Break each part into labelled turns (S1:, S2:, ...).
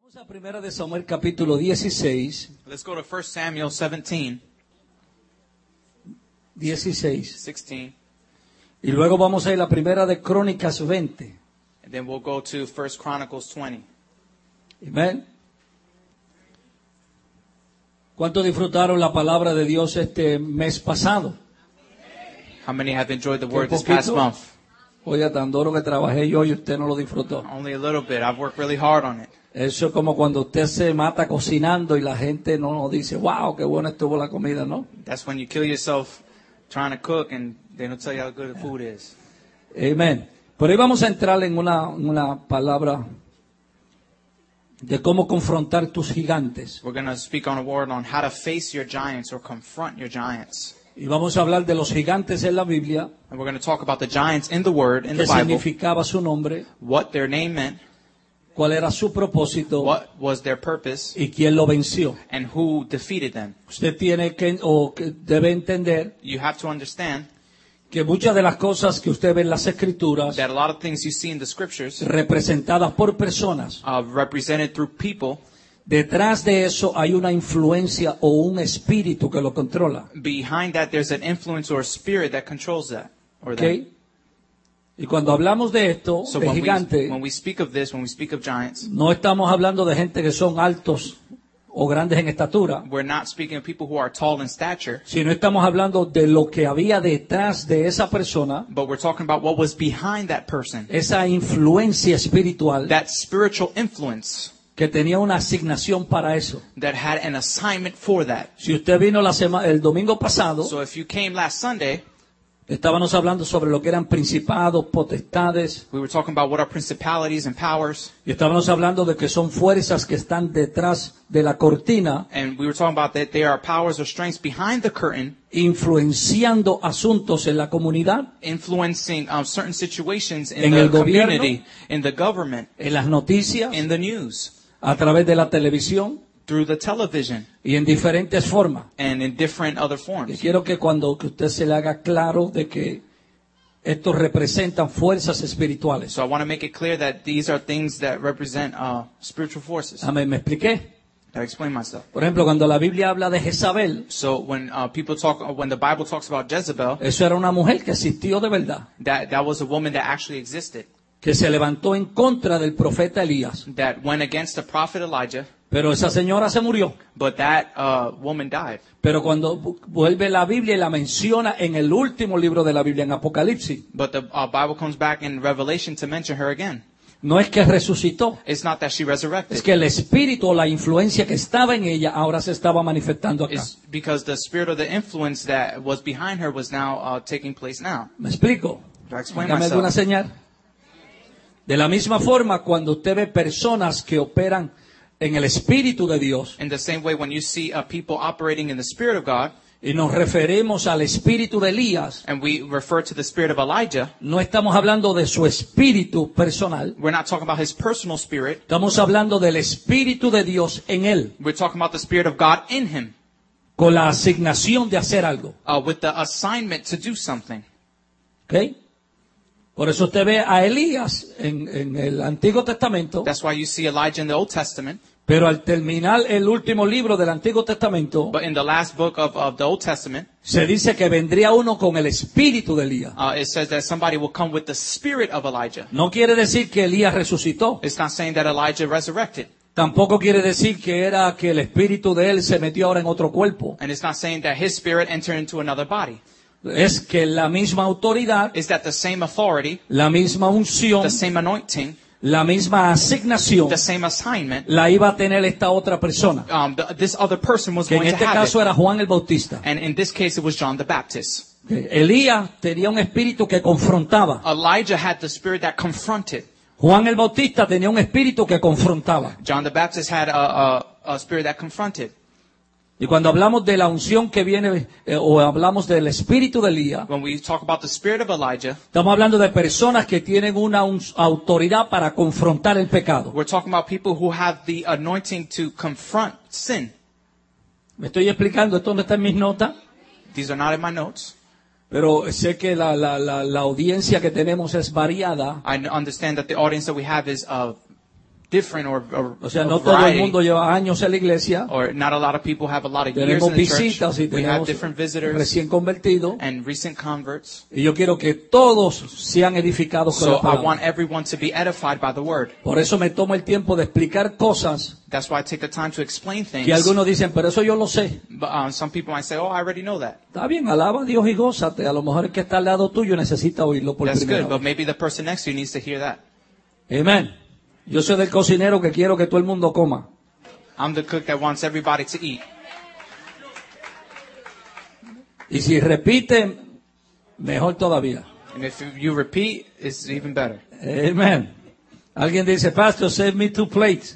S1: Vamos a Primera de Samuel capítulo 16.
S2: Let's go to 1 Samuel 17.
S1: 16. Y luego vamos a ir a la Primera de Crónicas 20.
S2: And then we'll go to 1 Chronicles 20.
S1: Amén. ¿Cuánto disfrutaron la palabra de Dios este mes pasado?
S2: How many have enjoyed the
S1: Qué
S2: word this past
S1: poquito.
S2: month?
S1: Oye, tan duro que trabajé yo y usted no lo disfrutó.
S2: Only a little bit. I've worked really hard on it.
S1: Eso es como cuando usted se mata cocinando y la gente no dice, wow, qué buena estuvo la comida, ¿no?
S2: That's when you kill yourself trying to cook and they don't tell you how good the food is.
S1: Amén. Pero hoy vamos a entrar en una palabra de cómo confrontar tus gigantes.
S2: We're going to speak on a word on how to face your giants or confront your giants.
S1: Y vamos a hablar de los gigantes en la Biblia,
S2: And we're going to talk about the giants in the word, in
S1: qué
S2: the Bible,
S1: significaba su nombre,
S2: what their name meant,
S1: cuál era su propósito
S2: what was their purpose,
S1: y quién lo venció.
S2: and who defeated them.
S1: Usted tiene que debe entender
S2: You have to understand
S1: que muchas de las cosas que usted ve en las Escrituras,
S2: that a lot of things you see in the scriptures
S1: representadas por personas,
S2: represented through people.
S1: detrás de eso hay una influencia o un espíritu que lo controla.
S2: Behind that, there's an influence or a spirit that controls that. Or
S1: ¿Ok?
S2: that.
S1: Y cuando hablamos de esto,
S2: So
S1: de gigante,
S2: when we speak of this, when we speak of giants,
S1: no estamos hablando de gente que son altos o grandes en estatura,
S2: we're not speaking of people who are tall in stature,
S1: sino estamos hablando de lo que había detrás de esa persona,
S2: but we're talking about what was behind that person.
S1: esa influencia espiritual
S2: That spiritual influence
S1: que tenía una asignación para eso.
S2: that had an assignment for that.
S1: Si usted vino el domingo pasado,
S2: So if you came last Sunday,
S1: estábamos hablando sobre lo que eran principados, potestades,
S2: we were talking about what are principalities and powers,
S1: y estábamos hablando de que son fuerzas que están detrás de la cortina,
S2: and we were talking about that there are powers or strengths behind the curtain
S1: influenciando asuntos en la comunidad,
S2: influencing certain situations
S1: En
S2: in the
S1: el gobierno,
S2: community, in the government,
S1: en las noticias,
S2: in the news,
S1: a través de la televisión
S2: through the television,
S1: y en diferentes formas.
S2: and in different other
S1: Y
S2: forms.
S1: quiero que que usted se le haga claro de que estos representan fuerzas espirituales.
S2: So I want to make it clear that these are things that represent spiritual forces.
S1: Amén, ¿me expliqué?
S2: I'll explain myself.
S1: Por ejemplo, cuando la Biblia habla de Jezabel,
S2: So when when the Bible talks about Jezebel,
S1: eso era una mujer que existió de verdad,
S2: that was a woman that actually existed,
S1: que se levantó en contra del profeta Elías.
S2: that went against the prophet Elijah,
S1: Pero esa señora se murió.
S2: but that woman died.
S1: Pero cuando vuelve la Biblia y la menciona en el último libro de la Biblia, en Apocalipsis,
S2: But the Bible comes back in Revelation to mention her again.
S1: no es que resucitó,
S2: It's not that she resurrected.
S1: es que el espíritu o la influencia que estaba en ella ahora se estaba manifestando acá.
S2: It's because the spirit or the influence that was behind her was now taking place now.
S1: ¿Me explico?
S2: Do I explain
S1: Dame alguna
S2: myself?
S1: señal. De la misma forma, cuando usted ve personas que operan en el Espíritu de Dios,
S2: In the same way, when you see people operating in the Spirit of God,
S1: y nos referimos al espíritu de Elías,
S2: and we refer to the spirit of Elijah,
S1: no estamos hablando de su espíritu personal,
S2: we're not talking about his personal spirit.
S1: estamos hablando del Espíritu de Dios en él,
S2: We're talking about the Spirit of God in him,
S1: con la asignación de hacer algo.
S2: with the assignment to do something.
S1: ¿Ok? Por eso usted ve a Elías en el Antiguo Testamento,
S2: That's why you see Elijah in the Old Testament,
S1: pero al terminar el último libro del Antiguo Testamento,
S2: but in the last book of the Old Testament,
S1: se dice que vendría uno con el espíritu de Elías.
S2: it says that somebody will come with the spirit of Elijah.
S1: No quiere decir que Elías resucitó.
S2: It's not saying that Elijah resurrected.
S1: Tampoco quiere decir que era que el espíritu de él se metió ahora en otro cuerpo.
S2: And it's not saying that his spirit entered into another body.
S1: Es que la misma autoridad,
S2: It's that the same authority,
S1: la misma unción,
S2: the same anointing,
S1: la misma asignación
S2: the same assignment,
S1: la iba a tener esta otra persona.
S2: this other person was
S1: Que en
S2: going to
S1: este
S2: have
S1: caso
S2: it.
S1: era Juan el Bautista.
S2: And in this case, it was John the Baptist.
S1: Elías tenía un espíritu que confrontaba.
S2: Elijah had the spirit that confronted.
S1: Juan el Bautista tenía un espíritu que confrontaba.
S2: John the Baptist had a spirit that confronted.
S1: Y cuando hablamos de la unción que viene, o hablamos del espíritu de Elías,
S2: When we talk about the spirit of Elijah,
S1: estamos hablando de personas que tienen una autoridad para confrontar el pecado.
S2: we're talking about people who have the anointing to confront sin.
S1: ¿Me estoy explicando? Esto no está en mis notas,
S2: These are not in my notes.
S1: pero sé que la audiencia que tenemos es variada.
S2: I understand that the audience that we have is different
S1: O sea,
S2: a
S1: no todo el
S2: variety,
S1: mundo lleva años en la iglesia.
S2: or not a lot of people have a lot of years
S1: Tenemos
S2: in the church.
S1: visitas y
S2: We have
S1: tenemos
S2: different visitors
S1: recién convertidos.
S2: and recent converts.
S1: Y yo quiero que todos sean edificados con
S2: So
S1: la
S2: I
S1: palabra.
S2: want everyone to be edified by the word.
S1: Por eso me tomo el tiempo de explicar cosas
S2: That's why I take the time to explain things.
S1: que algunos dicen, pero eso yo lo sé.
S2: But some people might say, "Oh, I already know that."
S1: Está bien, alaba a Dios y gózate. A lo mejor el que está al lado tuyo necesita oírlo por
S2: That's
S1: primera
S2: good, but
S1: vez.
S2: maybe the person next to you needs to hear that.
S1: Amén. Yo soy del cocinero que quiero que todo el mundo coma.
S2: I'm the cook that wants everybody to eat.
S1: Y si repiten, mejor todavía.
S2: And if you repeat, it's even better.
S1: Amén. Alguien dice, Pastor, save me 2 plates.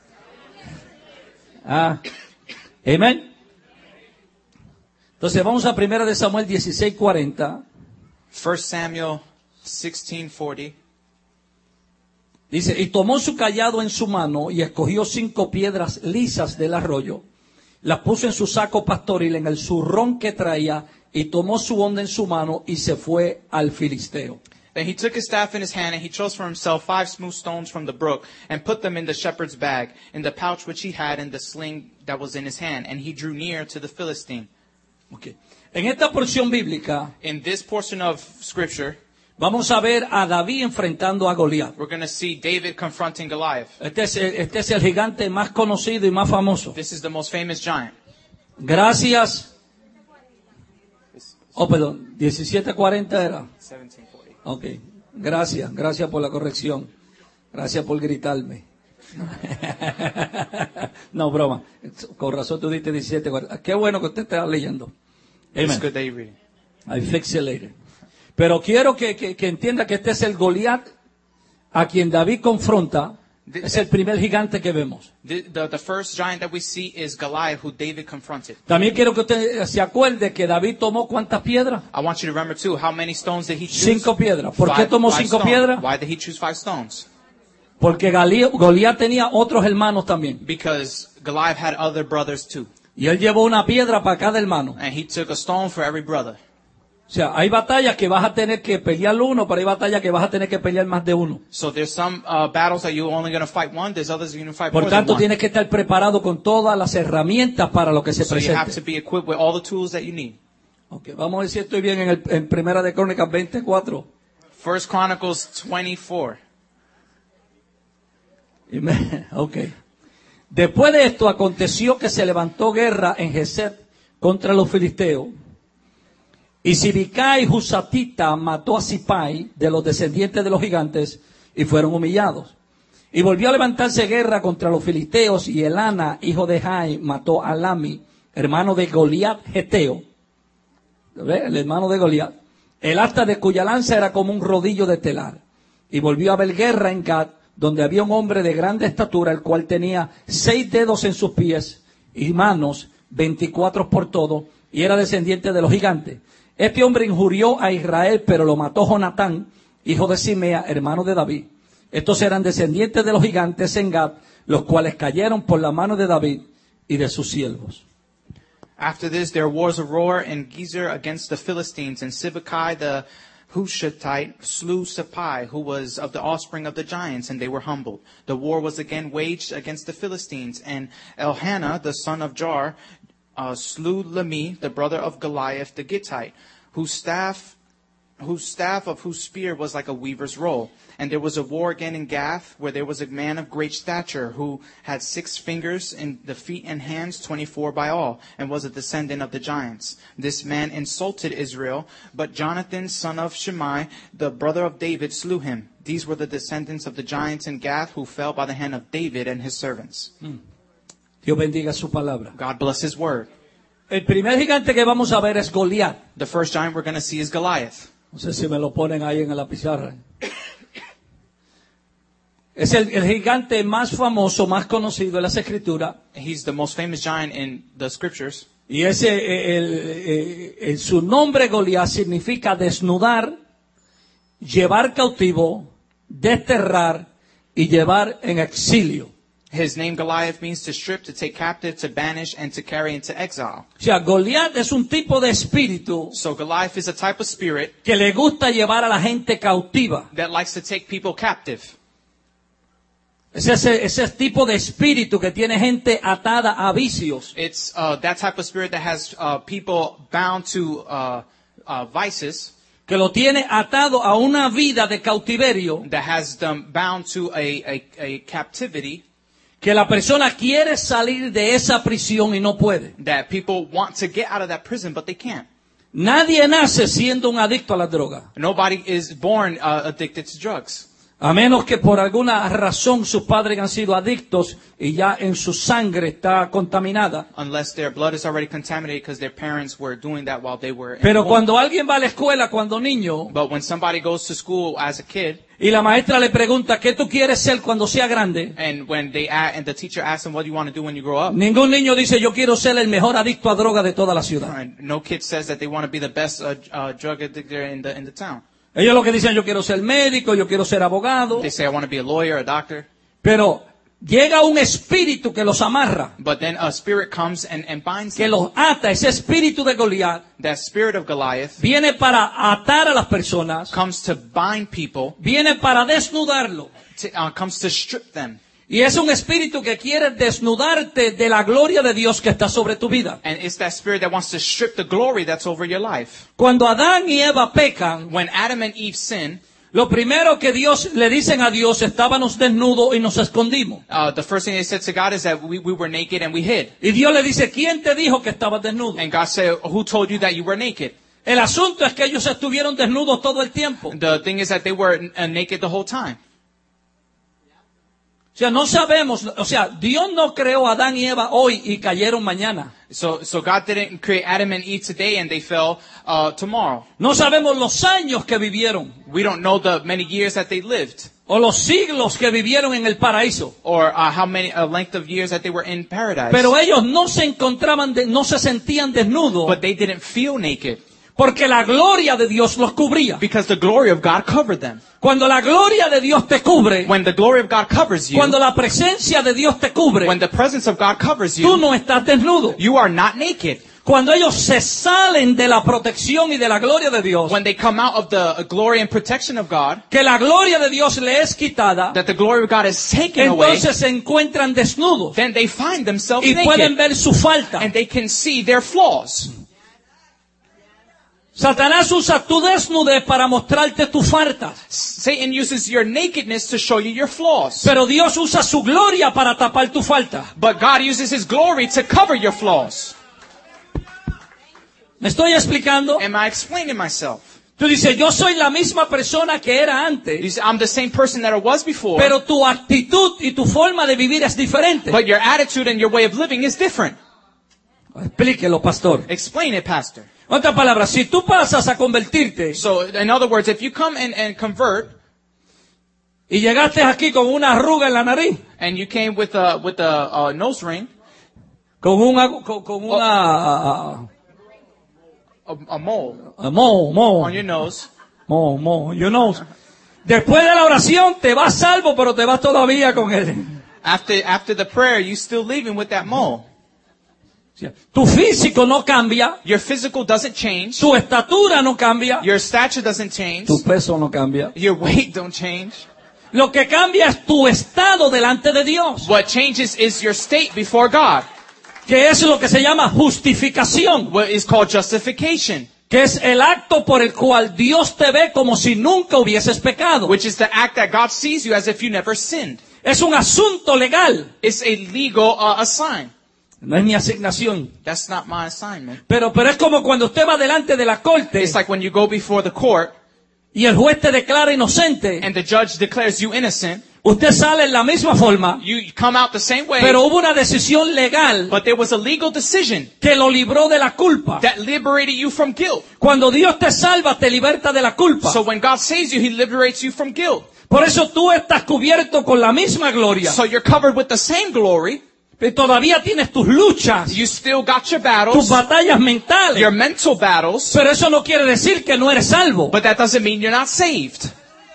S1: Ah. Amén. Entonces vamos a 1 de Samuel 16:40.
S2: 1 Samuel 16:40.
S1: Dice, y tomó su cayado en su mano y escogió 5 piedras lisas del arroyo. Las puso en su saco pastoril, en el zurrón que traía, y tomó su onda en su mano y se fue al filisteo.
S2: Then he took his staff in his hand, and he chose for himself 5 smooth stones from the brook, and put them in the shepherd's bag, in the pouch which he had, in the sling that was in his hand. And he drew near to the Philistine.
S1: Okay. En esta porción bíblica,
S2: In this portion of Scripture,
S1: vamos a ver a David enfrentando a Goliat.
S2: we're going to see David confronting Goliath.
S1: Este es el gigante más conocido y más famoso.
S2: This is the most famous giant.
S1: Gracias. Oh, perdón, 17:40 era.
S2: 1740.
S1: Ok, gracias por la corrección. Gracias por gritarme. No, broma. Con razón tú diste 17:40. Qué bueno que usted está leyendo.
S2: It's
S1: Amen.
S2: good that you read it.
S1: I fix it later. Pero quiero que entienda que este es el Goliat a quien David confronta. Es el primer gigante que vemos.
S2: The first giant that we see is Goliath, who David confronted.
S1: También quiero que usted se acuerde que David tomó ¿cuántas piedras?
S2: I want you to remember too, how many stones did he choose?
S1: 5 piedras. ¿Por qué tomó 5
S2: stones.
S1: piedras?
S2: Why did he choose 5 stones?
S1: Porque Goliat tenía otros hermanos también.
S2: Because Goliath had other brothers too.
S1: Y él llevó una piedra para cada hermano.
S2: And he took a stone for every brother.
S1: O sea, hay batallas que vas a tener que pelear uno, pero hay batallas que vas a tener que pelear más de uno.
S2: So there's some battles that you're only going to fight one, there's others you're going to fight
S1: Por
S2: more than
S1: tanto,
S2: one.
S1: tienes que estar preparado con todas las herramientas para lo que se
S2: So you have
S1: presente.
S2: to be equipped with all the tools that you need.
S1: Okay, vamos a ver si estoy bien en Primera de Crónicas 24.
S2: 1 Chronicles 24.
S1: Okay. Después de esto aconteció que se levantó guerra en Geset contra los filisteos. Y Sibicai Husatita mató a Sipai de los descendientes de los gigantes y fueron humillados. Y volvió a levantarse guerra contra los filisteos y Elana, hijo de Jai, mató a Lami, hermano de Goliat Geteo. ¿Ve? El hermano de Goliat. El asta de cuya lanza era como un rodillo de telar. Y volvió a haber guerra en Gad, donde había un hombre de grande estatura, el cual tenía 6 dedos en sus pies y manos, 24 por todo, y era descendiente de los gigantes. Este hombre injurió a Israel, pero lo mató Jonatán, hijo de Simea, hermano de David. Estos eran descendientes de los gigantes en Gad, los cuales cayeron por la mano de David y de sus siervos.
S2: After this, there was a roar in Gezer against the Philistines, and Sibbecai the Hushathite slew Sipai, who was of the offspring of the giants, and they were humbled. The war was again waged against the Philistines, and Elhanah, the son of Jar, slew Lami, the brother of Goliath the Gittite, whose staff of whose spear was like a weaver's roll. And there was a war again in Gath, where there was a man of great stature, who had 6 fingers in the feet and hands, 24 by all, and was a descendant of the giants. This man insulted Israel, but Jonathan, son of Shimei, the brother of David, slew him. These were the descendants of the giants in Gath, who fell by the hand of David and his servants.
S1: Dios bendiga su palabra.
S2: God bless his word.
S1: El primer gigante que vamos a ver es Goliat.
S2: The first giant we're going to see is Goliath.
S1: No sé si me lo ponen ahí en la pizarra. Es el gigante más famoso, más conocido en las Escrituras.
S2: He's the most famous giant in the scriptures.
S1: Y su nombre Goliat significa desnudar, llevar cautivo, desterrar y llevar en exilio.
S2: His name Goliath means to strip, to take captive, to banish, and to carry into exile.
S1: O sea, Goliat es un tipo de espíritu
S2: So Goliath is a type of spirit
S1: que le gusta llevar a la gente cautiva.
S2: that likes to take people captive.
S1: Es ese tipo de espíritu que tiene gente atada a vicios.
S2: It's that type of spirit that has people bound to vices,
S1: Que lo tiene atado a una vida de cautiverio.
S2: that has them bound to a captivity,
S1: Que la persona quiere salir de esa prisión y no puede.
S2: that people want to get out of that prison, but they can't.
S1: Nadie nace siendo un adicto a la droga.
S2: Nobody is born addicted to drugs.
S1: A menos que por alguna razón sus padres han sido adictos y ya en su sangre está contaminada.
S2: Unless their blood is already contaminated because their parents were doing that while they were in
S1: Pero
S2: the womb.
S1: cuando alguien va a la escuela cuando niño
S2: But when somebody goes to school as a kid,
S1: y la maestra le pregunta ¿qué tú quieres ser cuando sea grande?
S2: and when and the teacher asks them, what do you want to do when you grow up?
S1: Ningún niño dice yo quiero ser el mejor adicto a droga de toda la ciudad.
S2: And no kid says that they want to be the best drug addictor in the town.
S1: Ellos lo que dicen yo quiero ser médico, yo quiero ser abogado.
S2: They say, I want to be a lawyer, a doctor.
S1: Pero llega un espíritu que los amarra,
S2: But then a spirit comes and binds
S1: que
S2: them.
S1: los ata. Ese espíritu de Goliat
S2: That spirit of Goliath
S1: viene para atar a las personas,
S2: comes to bind people,
S1: viene para desnudarlo.
S2: comes to strip them.
S1: Y es un espíritu que quiere desnudarte de la gloria de Dios que está sobre tu vida.
S2: And it's that spirit that wants to strip the glory that's over your life.
S1: Cuando Adán y Eva pecan,
S2: When Adam and Eve sin,
S1: lo primero que Dios le dicen a Dios, estábamos desnudos y nos escondimos.
S2: the first thing they said to God is that we were naked and we hid.
S1: Y Dios le dice, ¿quién te dijo que estabas desnudo?
S2: And God said, who told you that you were naked?
S1: El asunto es que ellos estuvieron desnudos todo el tiempo.
S2: The thing is that they were naked the whole time.
S1: O sea, no sabemos, o sea, Dios no creó a Adán y Eva hoy y cayeron mañana.
S2: So God didn't create Adam and Eve today and they fell tomorrow.
S1: No sabemos los años que vivieron
S2: We don't know the many years that they lived,
S1: o los siglos que vivieron en el paraíso.
S2: or how many length of years that they were in paradise.
S1: Pero ellos no se encontraban, no se sentían desnudos
S2: But they didn't feel naked
S1: porque la gloria de Dios los cubría.
S2: because the glory of God covered them.
S1: Cuando la gloria de Dios te cubre,
S2: When the glory of God covers you,
S1: cuando la presencia de Dios te cubre,
S2: when the presence of God covers
S1: tú
S2: you,
S1: no estás desnudo.
S2: you are not naked.
S1: Cuando ellos se salen de la protección y de la gloria de Dios,
S2: When they come out of the glory and protection of God,
S1: que la gloria de Dios le es quitada,
S2: that the glory of God is taken away,
S1: entonces se encuentran desnudos
S2: then they find themselves
S1: y pueden
S2: naked
S1: ver su falta.
S2: and they can see their flaws.
S1: Satanás usa tu desnudez para mostrarte tu falta,
S2: Satan uses your nakedness to show you your flaws.
S1: pero Dios usa su gloria para tapar tu falta.
S2: But God uses His glory to cover your flaws.
S1: ¿Me estoy explicando?
S2: Am I explaining myself?
S1: Tú dices, yo soy la misma persona que era
S2: You
S1: antes,
S2: say, I'm the same person that I was before,
S1: pero tu actitud y tu forma de vivir es diferente.
S2: but your attitude and your way of living is different.
S1: Explíquelo, pastor.
S2: Explain it, Pastor.
S1: Otra palabra, si tú pasas a convertirte
S2: So, in other words, if you come and convert,
S1: y llegaste aquí con una arruga en la nariz,
S2: and you came with a nose ring,
S1: con una
S2: a mole on your nose,
S1: you know. Después de la oración te vas salvo, pero te vas todavía con él.
S2: after the prayer, you still leaving with that mole.
S1: Tu físico no cambia,
S2: Your physical doesn't change.
S1: tu estatura no cambia,
S2: Your stature doesn't change.
S1: tu peso no cambia.
S2: Your weight don't change.
S1: Lo que cambia es tu estado delante de Dios,
S2: What changes is your state before God,
S1: que es lo que se llama justificación,
S2: what is called justification,
S1: que es el acto por el cual Dios te ve como si nunca hubieses pecado.
S2: which is the act that God sees you as if you never sinned.
S1: Es un asunto legal,
S2: It's a legal assign.
S1: no es mi asignación.
S2: That's not my assignment.
S1: Pero es como cuando usted va delante de la corte
S2: It's like when you go before the court
S1: y el juez te declara inocente,
S2: and the judge declares you innocent.
S1: usted sale en la misma forma,
S2: You come out the same way,
S1: pero hubo una decisión legal
S2: but there was a legal decision
S1: que lo libró de la culpa.
S2: that liberated you from guilt.
S1: Cuando Dios te salva, te liberta de la culpa.
S2: So when God saves you, He liberates you from guilt.
S1: Por eso tú estás cubierto con la misma gloria.
S2: So you're covered with the same glory.
S1: Pero todavía tienes tus luchas,
S2: You still got your
S1: tus
S2: battles,
S1: batallas mentales.
S2: your mental battles,
S1: Pero eso no quiere decir que no eres salvo.
S2: but that doesn't mean you're not saved.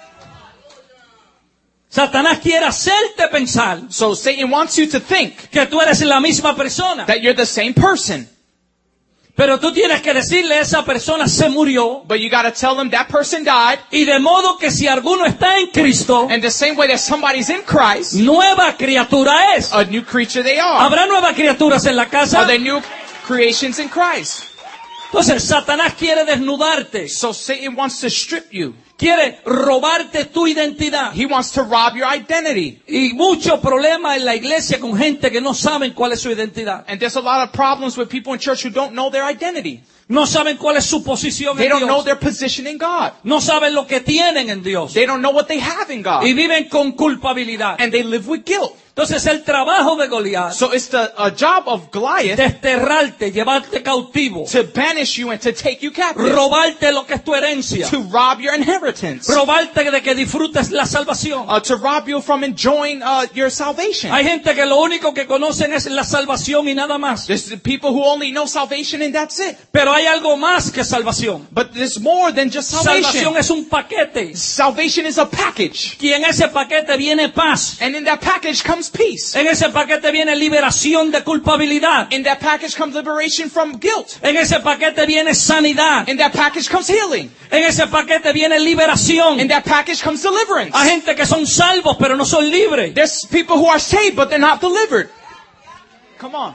S1: Satanás quiere hacerte pensar
S2: So Satan wants you to think
S1: que tú eres la misma persona.
S2: that you're the same person.
S1: Pero tú tienes que decirle esa persona se murió.
S2: But you got to tell them that person died.
S1: Y de modo que si alguno está en Cristo,
S2: And the same way that somebody's in Christ,
S1: nueva criatura es.
S2: a new creature they are.
S1: ¿Habrá nuevas criaturas en la casa?
S2: Are they new creations in Christ?
S1: Entonces Satanás quiere desnudarte.
S2: So Satan wants to strip you.
S1: Quiere robarte tu identidad.
S2: He wants to rob your identity.
S1: Y mucho problema en la iglesia con gente que no saben cuál es su identidad.
S2: And there's a lot of problems with people in church who don't know their identity.
S1: No saben cuál es su posición
S2: They
S1: en
S2: don't know
S1: Dios.
S2: their position in God.
S1: No saben lo que tienen en Dios.
S2: They don't know what they have in God.
S1: Y viven con culpabilidad.
S2: And they live with guilt.
S1: Entonces el trabajo de Goliat
S2: So it's the job of Goliath
S1: desterrarte, llevarte cautivo,
S2: to banish you and to take you captive.
S1: robarte lo que es tu herencia,
S2: To rob your inheritance.
S1: robarte de que disfrutes la salvación.
S2: To rob you from enjoying your salvation.
S1: Hay gente que lo único que conocen es la salvación y nada más.
S2: There's people who only know salvation and that's it.
S1: Pero hay algo más que salvación.
S2: But there's more than just salvation.
S1: Salvación es un paquete.
S2: Salvation is a package.
S1: Y en ese paquete viene paz.
S2: And in that package comes peace.
S1: En ese paquete viene liberación de culpabilidad.
S2: In that package comes liberation from guilt.
S1: En ese paquete viene sanidad.
S2: In that package comes healing.
S1: En ese paquete viene liberación.
S2: In that package comes deliverance.
S1: Hay gente que son salvos pero no son libres.
S2: There's people who are saved but they're not delivered. Come on.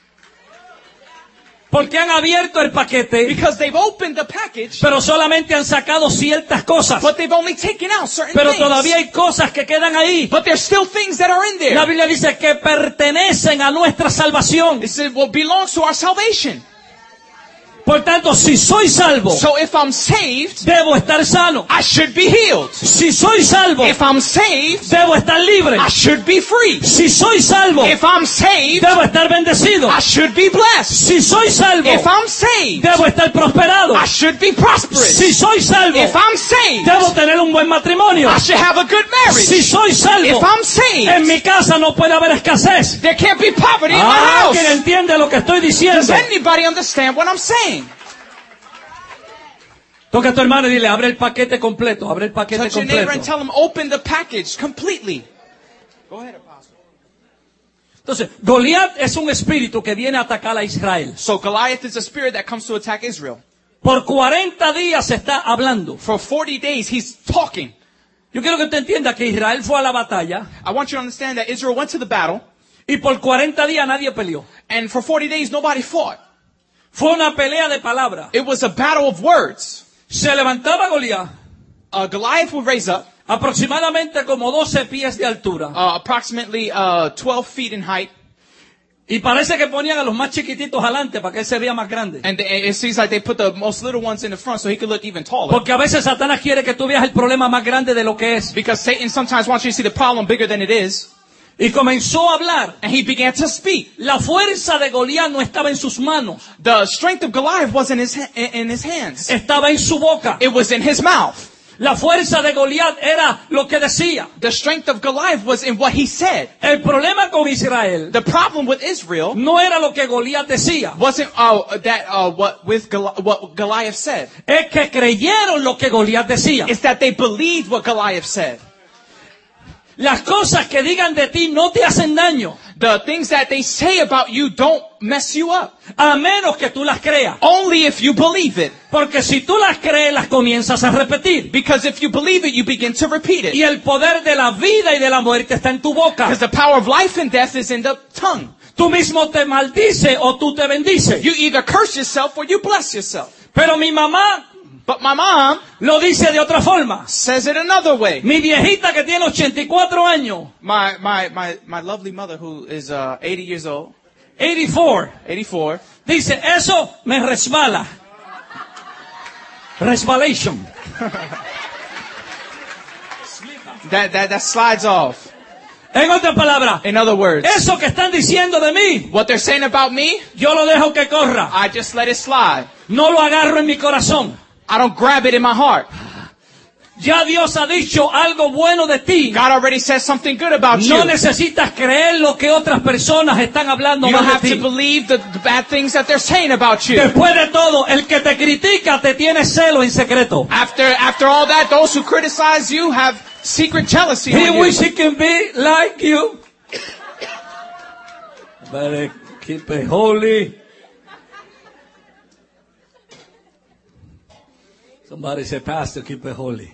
S1: Porque han abierto el paquete,
S2: Because they've opened the package,
S1: pero solamente han sacado ciertas cosas.
S2: but they've only taken out certain
S1: Pero
S2: things.
S1: todavía hay cosas que quedan ahí.
S2: But there's still things that are in
S1: La
S2: there.
S1: Biblia dice que pertenecen a nuestra salvación.
S2: It says, well, belongs to our salvation.
S1: Por tanto, si soy salvo,
S2: So if I'm saved,
S1: debo estar sano.
S2: I should be healed.
S1: Si soy salvo,
S2: If I'm saved,
S1: debo estar libre.
S2: I should be free.
S1: Si soy salvo,
S2: If I'm saved,
S1: debo estar bendecido.
S2: I should be blessed.
S1: Si soy salvo,
S2: If I'm saved,
S1: debo estar prosperado.
S2: I should be prosperous.
S1: Si soy salvo,
S2: If I'm saved,
S1: debo tener un buen matrimonio.
S2: I should have a good
S1: Si
S2: marriage.
S1: soy salvo,
S2: If I'm saved,
S1: en mi casa no puede haber escasez.
S2: there can't be poverty in my
S1: ¿Quién
S2: house.
S1: entiende lo que estoy diciendo?
S2: Does anybody understand what I'm saying?
S1: Toca a tu hermano y dile, abre el paquete completo, abre el paquete
S2: Touch your neighbor and
S1: completo.
S2: tell him, open the package completely. Go ahead, Apostle.
S1: Entonces, Goliat es un espíritu que viene a atacar a Israel.
S2: So Goliath is a spirit that comes to attack Israel.
S1: Por 40 días se está hablando.
S2: For 40 days, he's talking.
S1: Yo quiero que usted entienda que Israel fue a la batalla
S2: I want you to understand that Israel went to the battle,
S1: y por 40 días nadie peleó.
S2: and for 40 days, nobody fought.
S1: Fue una pelea de palabras.
S2: It was a battle of words.
S1: Se levantaba Goliat,
S2: Goliath would raise up,
S1: aproximadamente como 12 pies de altura.
S2: approximately 12 feet in height,
S1: Y parece que ponían a los más chiquititos adelante para que él se vea más grande.
S2: and it seems like they put the most little ones in the front so he could look even taller.
S1: Porque a veces Satanás quiere que tú veas el problema más grande de lo que es.
S2: Because Satan sometimes wants you to see the problem bigger than it is.
S1: Y comenzó a hablar.
S2: And he began to speak.
S1: La fuerza de Goliat no estaba en sus manos,
S2: The strength of Goliath wasn't in his hands.
S1: estaba en su boca.
S2: It was in his mouth.
S1: La fuerza de Goliat era lo que decía.
S2: The strength of Goliath was in what he said.
S1: El problema con Israel
S2: The problem with Israel
S1: no era lo que Goliat decía,
S2: wasn't what Goliath said.
S1: es que creyeron lo que Goliat decía.
S2: It's that they believed what Goliath said.
S1: Las cosas que digan de ti no te hacen daño,
S2: The things that they say about you don't mess you up.
S1: a menos que tú las creas.
S2: Only if you believe it.
S1: Porque si tú las crees, las comienzas a repetir.
S2: Because if you believe it, you begin to repeat
S1: Y
S2: it.
S1: el poder de la vida y de la muerte está en tu boca.
S2: Because the power of life and death is in the tongue.
S1: Tú mismo te maldices o tú te bendices.
S2: You either curse yourself or you bless yourself.
S1: Pero mi mamá
S2: But my mom
S1: lo dice de otra forma.
S2: says it another way.
S1: Mi viejita que tiene 84 años,
S2: My lovely mother who is 80 years old,
S1: 84, dice, eso me resbala. Resbalation.
S2: that slides off.
S1: En otras palabras,
S2: In other words,
S1: eso que están diciendo de mí,
S2: what they're saying about me,
S1: yo lo dejo que corra.
S2: I just let it slide.
S1: No lo agarro en mi corazón.
S2: I don't grab it in my heart.
S1: Ya Dios ha dicho algo bueno de ti.
S2: God already says something good about you.
S1: No necesitas creer lo que otras personas están hablando
S2: You don't
S1: mal
S2: have
S1: de
S2: to
S1: ti.
S2: believe the bad things that they're saying about you.
S1: Después de todo, el que te critica te tiene celo en secreto.
S2: After all that, those who criticize you have secret jealousy
S1: He
S2: on you.
S1: wish he can be like you. Better keep it holy. Somebody say, Pastor, keep it holy.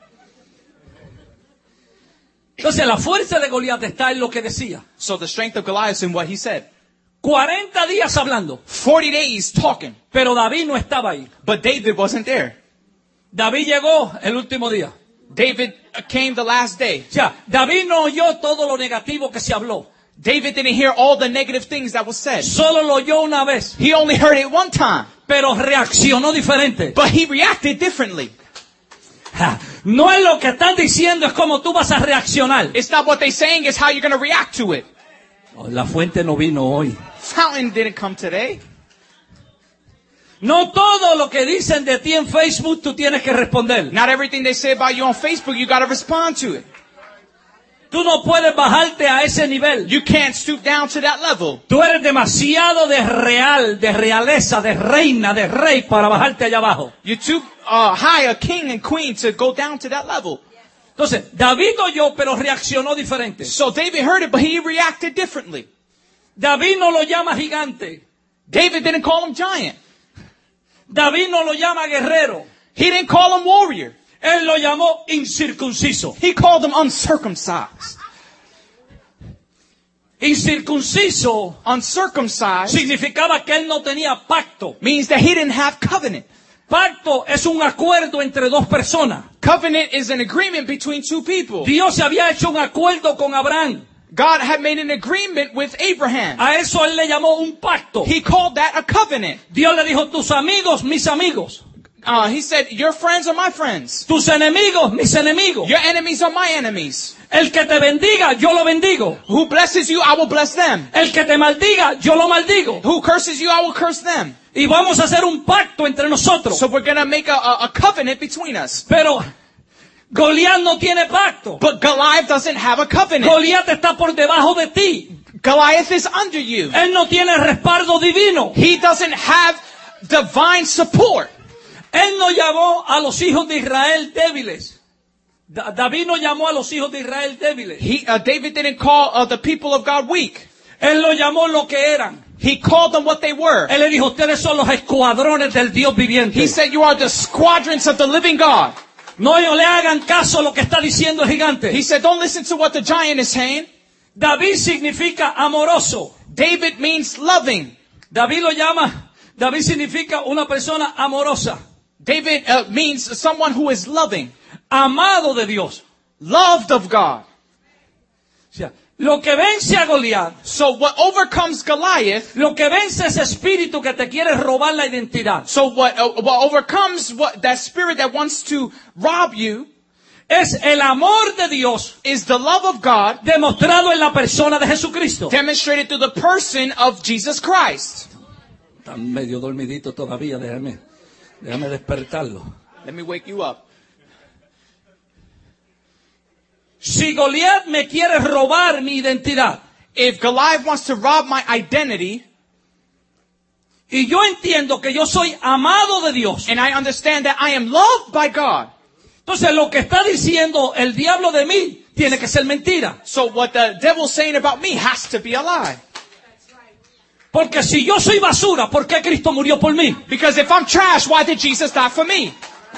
S1: Entonces la fuerza de Goliat está en lo que decía.
S2: So the strength of Goliath is in what he said.
S1: 40 días hablando.
S2: 40 days talking.
S1: Pero David no estaba ahí.
S2: But David wasn't there.
S1: David llegó el último día.
S2: David came the last day.
S1: O sea, David no oyó todo lo negativo que se habló.
S2: David didn't hear all the negative things that was said.
S1: Solo lo oyó una vez.
S2: He only heard it one time.
S1: Pero reaccionó diferente.
S2: But he reacted differently.
S1: No es lo que están diciendo, es como tú vas a reaccionar.
S2: It's not what they're saying, it's how you're going to react to it.
S1: La fuente no vino hoy.
S2: Fountain didn't come today.
S1: No todo lo que dicen de ti en Facebook tú tienes que responder.
S2: Not everything they say about you on Facebook, you got to respond to it.
S1: Tú no puedes bajarte a ese nivel.
S2: You can't stoop down to that level.
S1: Tú eres demasiado de real, de realeza, de reina, de rey para bajarte allá abajo.
S2: You're too high a king and queen to go down to that level.
S1: Entonces, David oyó, pero reaccionó diferente.
S2: So David heard it, but he reacted differently.
S1: David no lo llama gigante.
S2: David didn't call him giant.
S1: David no lo llama guerrero.
S2: He didn't call him warrior.
S1: Él lo llamó incircunciso.
S2: He called him uncircumcised.
S1: Incircunciso
S2: Uncircumcised
S1: significaba que él no tenía pacto.
S2: means that he didn't have covenant.
S1: Pacto es un acuerdo entre dos personas.
S2: Covenant is an agreement between two people.
S1: Dios había hecho un acuerdo con Abraham.
S2: God had made an agreement with Abraham.
S1: A eso él le llamó un pacto.
S2: He called that a covenant.
S1: Dios le dijo, tus amigos, mis amigos.
S2: He said, your friends are my friends.
S1: Tus enemigos, mis enemigos.
S2: Your enemies are my enemies.
S1: El que te bendiga, yo lo bendigo.
S2: Who blesses you, I will bless them.
S1: El que te maldiga, yo lo maldigo.
S2: Who curses you, I will curse them.
S1: Y vamos a hacer un pacto entre nosotros.
S2: So we're going to make a covenant between us.
S1: Pero Goliat no tiene pacto.
S2: But Goliath doesn't have a covenant.
S1: Goliat está por debajo de ti.
S2: Goliath is under you.
S1: Él no tiene respaldo divino.
S2: He doesn't have divine support.
S1: Él no llamó a los hijos de Israel débiles. David no llamó a los hijos de Israel débiles.
S2: David didn't call the people of God weak.
S1: Él lo llamó lo que eran.
S2: He called them what they were.
S1: Él le dijo, ustedes son los escuadrones del Dios viviente.
S2: He said, you are the squadrons of the living God.
S1: No le hagan caso a lo que está diciendo el gigante.
S2: He said, don't listen to what the giant is saying.
S1: David significa amoroso.
S2: David means loving.
S1: David significa una persona amorosa.
S2: David means someone who is loving.
S1: Amado de Dios.
S2: Loved of God.
S1: O sea, lo que vence a Goliat.
S2: So what overcomes Goliath.
S1: Lo que vence ese espíritu que te quiere robar la identidad.
S2: So what overcomes that spirit that wants to rob you.
S1: Es el amor de Dios.
S2: Is the love of God.
S1: Demostrado en la persona de Jesucristo.
S2: Demonstrated through the person of Jesus Christ.
S1: Están medio dormidito todavía, déjame despertarlo.
S2: Let me wake you up.
S1: Si Goliat me quiere robar mi identidad.
S2: If Goliath wants to rob my identity.
S1: Y yo entiendo que yo soy amado de Dios.
S2: And I understand that I am loved by God.
S1: Entonces lo que está diciendo el diablo de mí tiene que ser mentira.
S2: So what the devil's saying about me has to be a lie.
S1: Porque si yo soy basura, ¿por qué Cristo murió por mí?
S2: Because if I'm trash, why did Jesus die for me?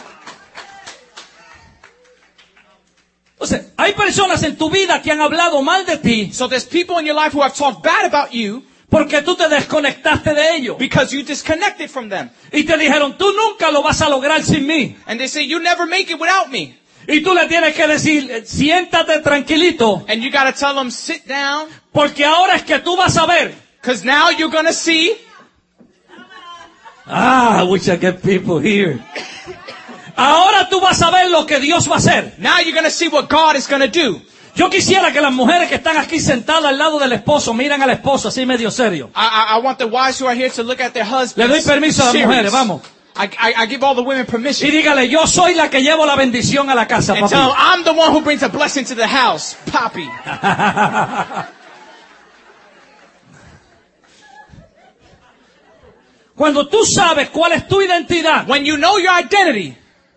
S1: Entonces, hay personas en tu vida que han hablado mal de ti.
S2: So there's people in your life who have talked bad about you.
S1: Porque tú te desconectaste de ellos.
S2: Because you disconnected from them.
S1: Y te dijeron, tú nunca lo vas a lograr sin mí.
S2: And they say, you never make it without me.
S1: Y tú le tienes que decir, siéntate tranquilito.
S2: And you gotta tell them, sit down.
S1: Porque ahora es que tú vas a ver.
S2: Because now you're gonna see.
S1: I wish I get people here. Ahora tú vas a ver lo que Dios va a hacer.
S2: Now you're gonna see what God is gonna do.
S1: Yo quisiera que las mujeres que están aquí sentadas al lado del esposo miran al esposo así medio serio.
S2: I want the wives who are here to look at their husbands.
S1: Le doy permiso a las mujeres, vamos.
S2: I give all the women permission.
S1: Y dígale, yo soy la que llevo la bendición a la casa,
S2: and
S1: papi.
S2: tell them, I'm the one who brings a blessing to the house, papi.
S1: Cuando tú sabes cuál es tu identidad,
S2: when you know your identity,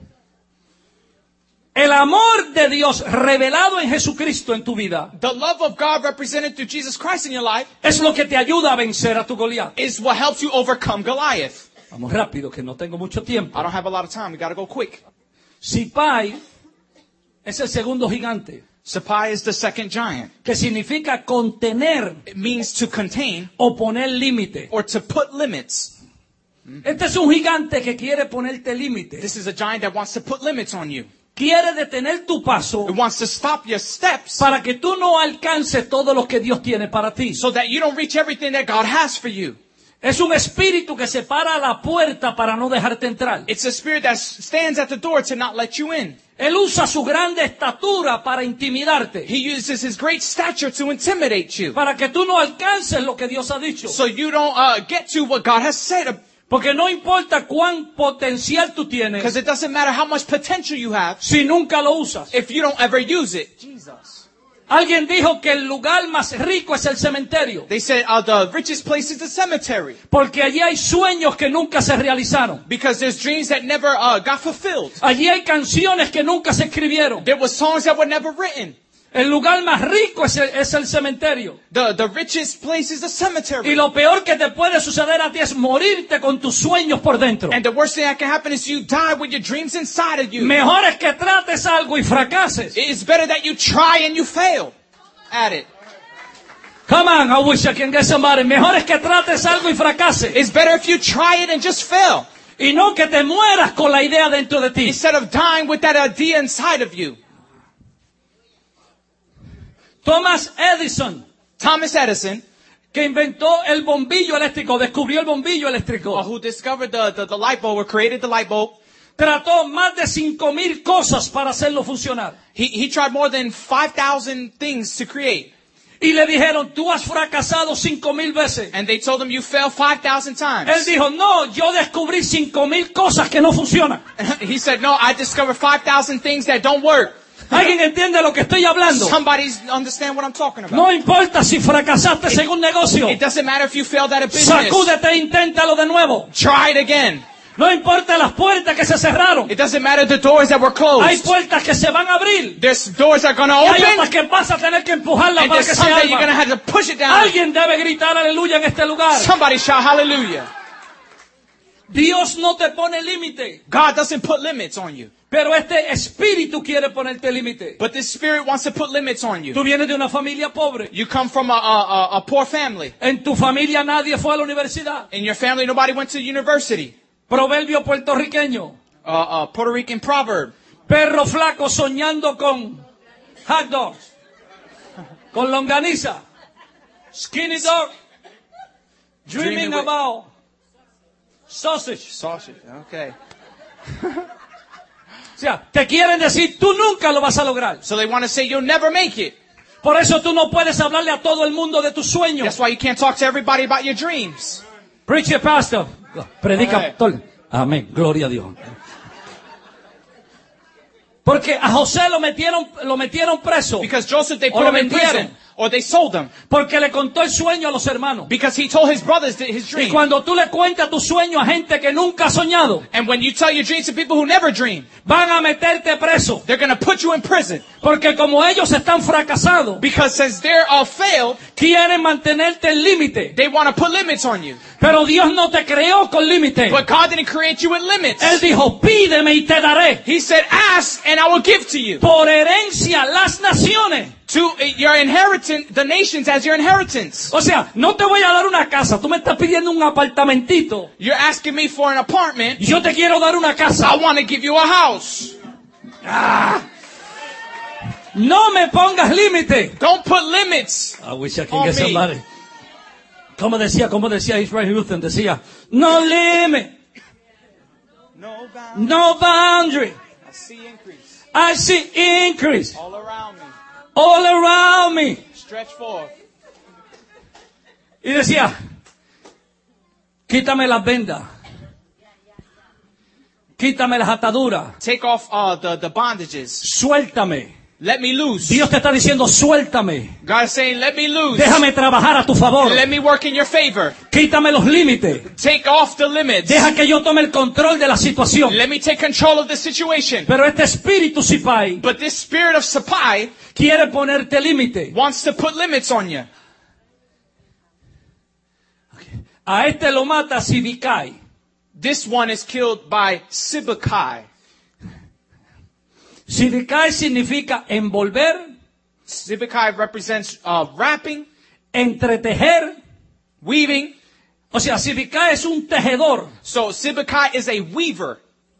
S1: el amor de Dios revelado en Jesucristo en tu vida,
S2: the love of God represented through Jesus Christ in your life,
S1: es lo que te ayuda a vencer a tu Goliat.
S2: is what helps you overcome Goliath.
S1: Vamos rápido, que no tengo mucho tiempo.
S2: I don't have a lot of time. We got to go quick.
S1: Sipai es el segundo gigante,
S2: Sapai is the second giant.
S1: que significa contener
S2: It means to contain
S1: o poner límite.
S2: or to put limits.
S1: Este es un gigante que quiere ponerte límite.
S2: This is a giant that wants to put limits on you.
S1: Quiere detener tu paso
S2: It wants to stop your steps
S1: para que tú no alcances todo lo que Dios tiene para ti.
S2: so that you don't reach everything that God has for you.
S1: Es un espíritu que se para a la puerta para no dejarte entrar.
S2: It's a spirit that stands at the door to not let you in.
S1: Él usa su grande estatura para intimidarte,
S2: He uses his great stature to intimidate you.
S1: para que tú no alcances lo que Dios ha dicho.
S2: So you don't get to what God has said.
S1: Porque no importa cuán potencial tú tienes,
S2: Because it doesn't matter how much potential you have
S1: si nunca lo usas.
S2: if you don't ever use it. Jesus.
S1: Alguien dijo que el lugar más rico es el cementerio,
S2: They said the richest place is the cemetery.
S1: porque allí hay sueños que nunca se realizaron.
S2: Because there's dreams that never got fulfilled.
S1: Allí hay canciones que nunca se escribieron.
S2: There were songs that were never written.
S1: El lugar más rico es el cementerio.
S2: The richest place is the
S1: Y
S2: cemetery.
S1: lo peor que te puede suceder a ti es morirte con tus sueños por dentro.
S2: And the worst thing that can happen is you die with your dreams inside of you.
S1: Mejor es que trates algo y fracases.
S2: It's better that you try and you fail at it.
S1: Come on, I wish I can get somebody. Mejor es que trates algo y fracases.
S2: It's better if you try it and just fail.
S1: Y no que te mueras con la idea dentro de ti.
S2: Instead of dying with that idea inside of you.
S1: Thomas Edison,
S2: Thomas Edison,
S1: que inventó el bombillo eléctrico, descubrió el bombillo eléctrico,
S2: who discovered the light bulb or created the light bulb,
S1: trató más de 5,000 cosas para hacerlo funcionar.
S2: he tried more than 5,000 things to create.
S1: Y le dijeron, tú has fracasado 5,000 veces.
S2: And they told him you failed 5,000
S1: Él
S2: times.
S1: dijo, no, yo descubrí 5,000 cosas que no funcionan.
S2: He said, no, I discovered 5,000 things that don't work.
S1: ¿Alguien entiende lo que estoy hablando?
S2: Somebody's understand what I'm talking about.
S1: No importa si fracasaste en un negocio.
S2: It doesn't matter if you failed at a business.
S1: Sacúdete e inténtalo de nuevo.
S2: Try it again.
S1: No importa las puertas que se cerraron.
S2: It doesn't matter the doors that were
S1: Hay
S2: closed.
S1: puertas que se van a abrir.
S2: There's doors that are going to
S1: Y hay otras
S2: open.
S1: que vas a tener que empujarlas
S2: And
S1: para
S2: there's
S1: que se
S2: some that you're going to
S1: abran.
S2: have to push it down.
S1: Alguien debe gritar aleluya en este lugar.
S2: Somebody shout hallelujah.
S1: Dios no te pone límite,
S2: God doesn't put limits on you.
S1: pero este espíritu quiere ponerte límite.
S2: But this spirit wants to put limits on you.
S1: Tú vienes de una familia pobre.
S2: You come from a poor family.
S1: En tu familia nadie fue a la universidad.
S2: In your family, nobody went to university.
S1: Proverbio puertorriqueño.
S2: Puerto Rican proverb.
S1: Perro flaco soñando con hot dogs, con longaniza. Skinny dog dreaming
S2: with-
S1: about sausage.
S2: Sausage. Okay.
S1: O sea, te quieren decir, tú nunca lo vas a lograr.
S2: So they want to say you'll never make it.
S1: Por eso tú no puedes hablarle a todo el mundo de tus sueños.
S2: That's why you can't talk to everybody about your dreams.
S1: Preacher, pastor. Predica,
S2: Okay.
S1: pastor. Amén. Gloria a Dios. Porque a José lo metieron preso.
S2: Because Joseph, they
S1: O
S2: put
S1: lo
S2: him in
S1: vendieron.
S2: prison. Or they sold him.
S1: Porque le contó el sueño a los hermanos.
S2: Because he told his brothers his
S1: Y
S2: dream.
S1: cuando tú le cuentas tu sueño a gente que nunca ha soñado,
S2: And when you tell your dreams to people who never dream,
S1: van a meterte preso.
S2: they're going to put you in prison.
S1: Porque como ellos están fracasados,
S2: Because since they're all failed,
S1: quieren mantenerte en límite.
S2: they want to put limits on you.
S1: Pero Dios no te creó con límite.
S2: But God didn't create you with limits.
S1: Él dijo, pídeme y te daré.
S2: He said, ask and I will give to you.
S1: Por herencia las naciones.
S2: To your inheritance, the nations as your inheritance.
S1: O sea, no te voy a dar una casa. Tú me estás pidiendo un apartamentito.
S2: You're asking me for an apartment.
S1: Y yo te quiero dar una
S2: I
S1: casa.
S2: want to give you a house.
S1: No me pongas límite.
S2: Don't put limits.
S1: I wish I can
S2: On
S1: get
S2: me.
S1: somebody. Como decía Israel Houghton, decía, no limit,
S2: No bounds.
S1: no boundary.
S2: I see increase
S1: I see increase
S2: all around me.
S1: all around me.
S2: Stretch forth.
S1: Y decía, quítame las vendas. Quítame las ataduras.
S2: Take off the bondages.
S1: Suéltame.
S2: Let me loose.
S1: Dios te está diciendo, suéltame.
S2: God is saying, let me loose.
S1: Déjame trabajar a tu favor.
S2: Let me work in your favor.
S1: Quítame los límites.
S2: Take off the limits.
S1: Deja que yo tome el control de la situación.
S2: Let me take control of the situation.
S1: Pero este espíritu Sipai
S2: But this spirit of Sapai
S1: quiere ponerte límite.
S2: wants to put limits on you.
S1: A este lo mata Sibikai.
S2: This one is killed by Sibbecai.
S1: Sibbecai significa envolver,
S2: Sibbecai represents wrapping,
S1: entretejer.
S2: weaving.
S1: O sea, Sibbecai es un tejedor.
S2: So Sibbecai is a weaver.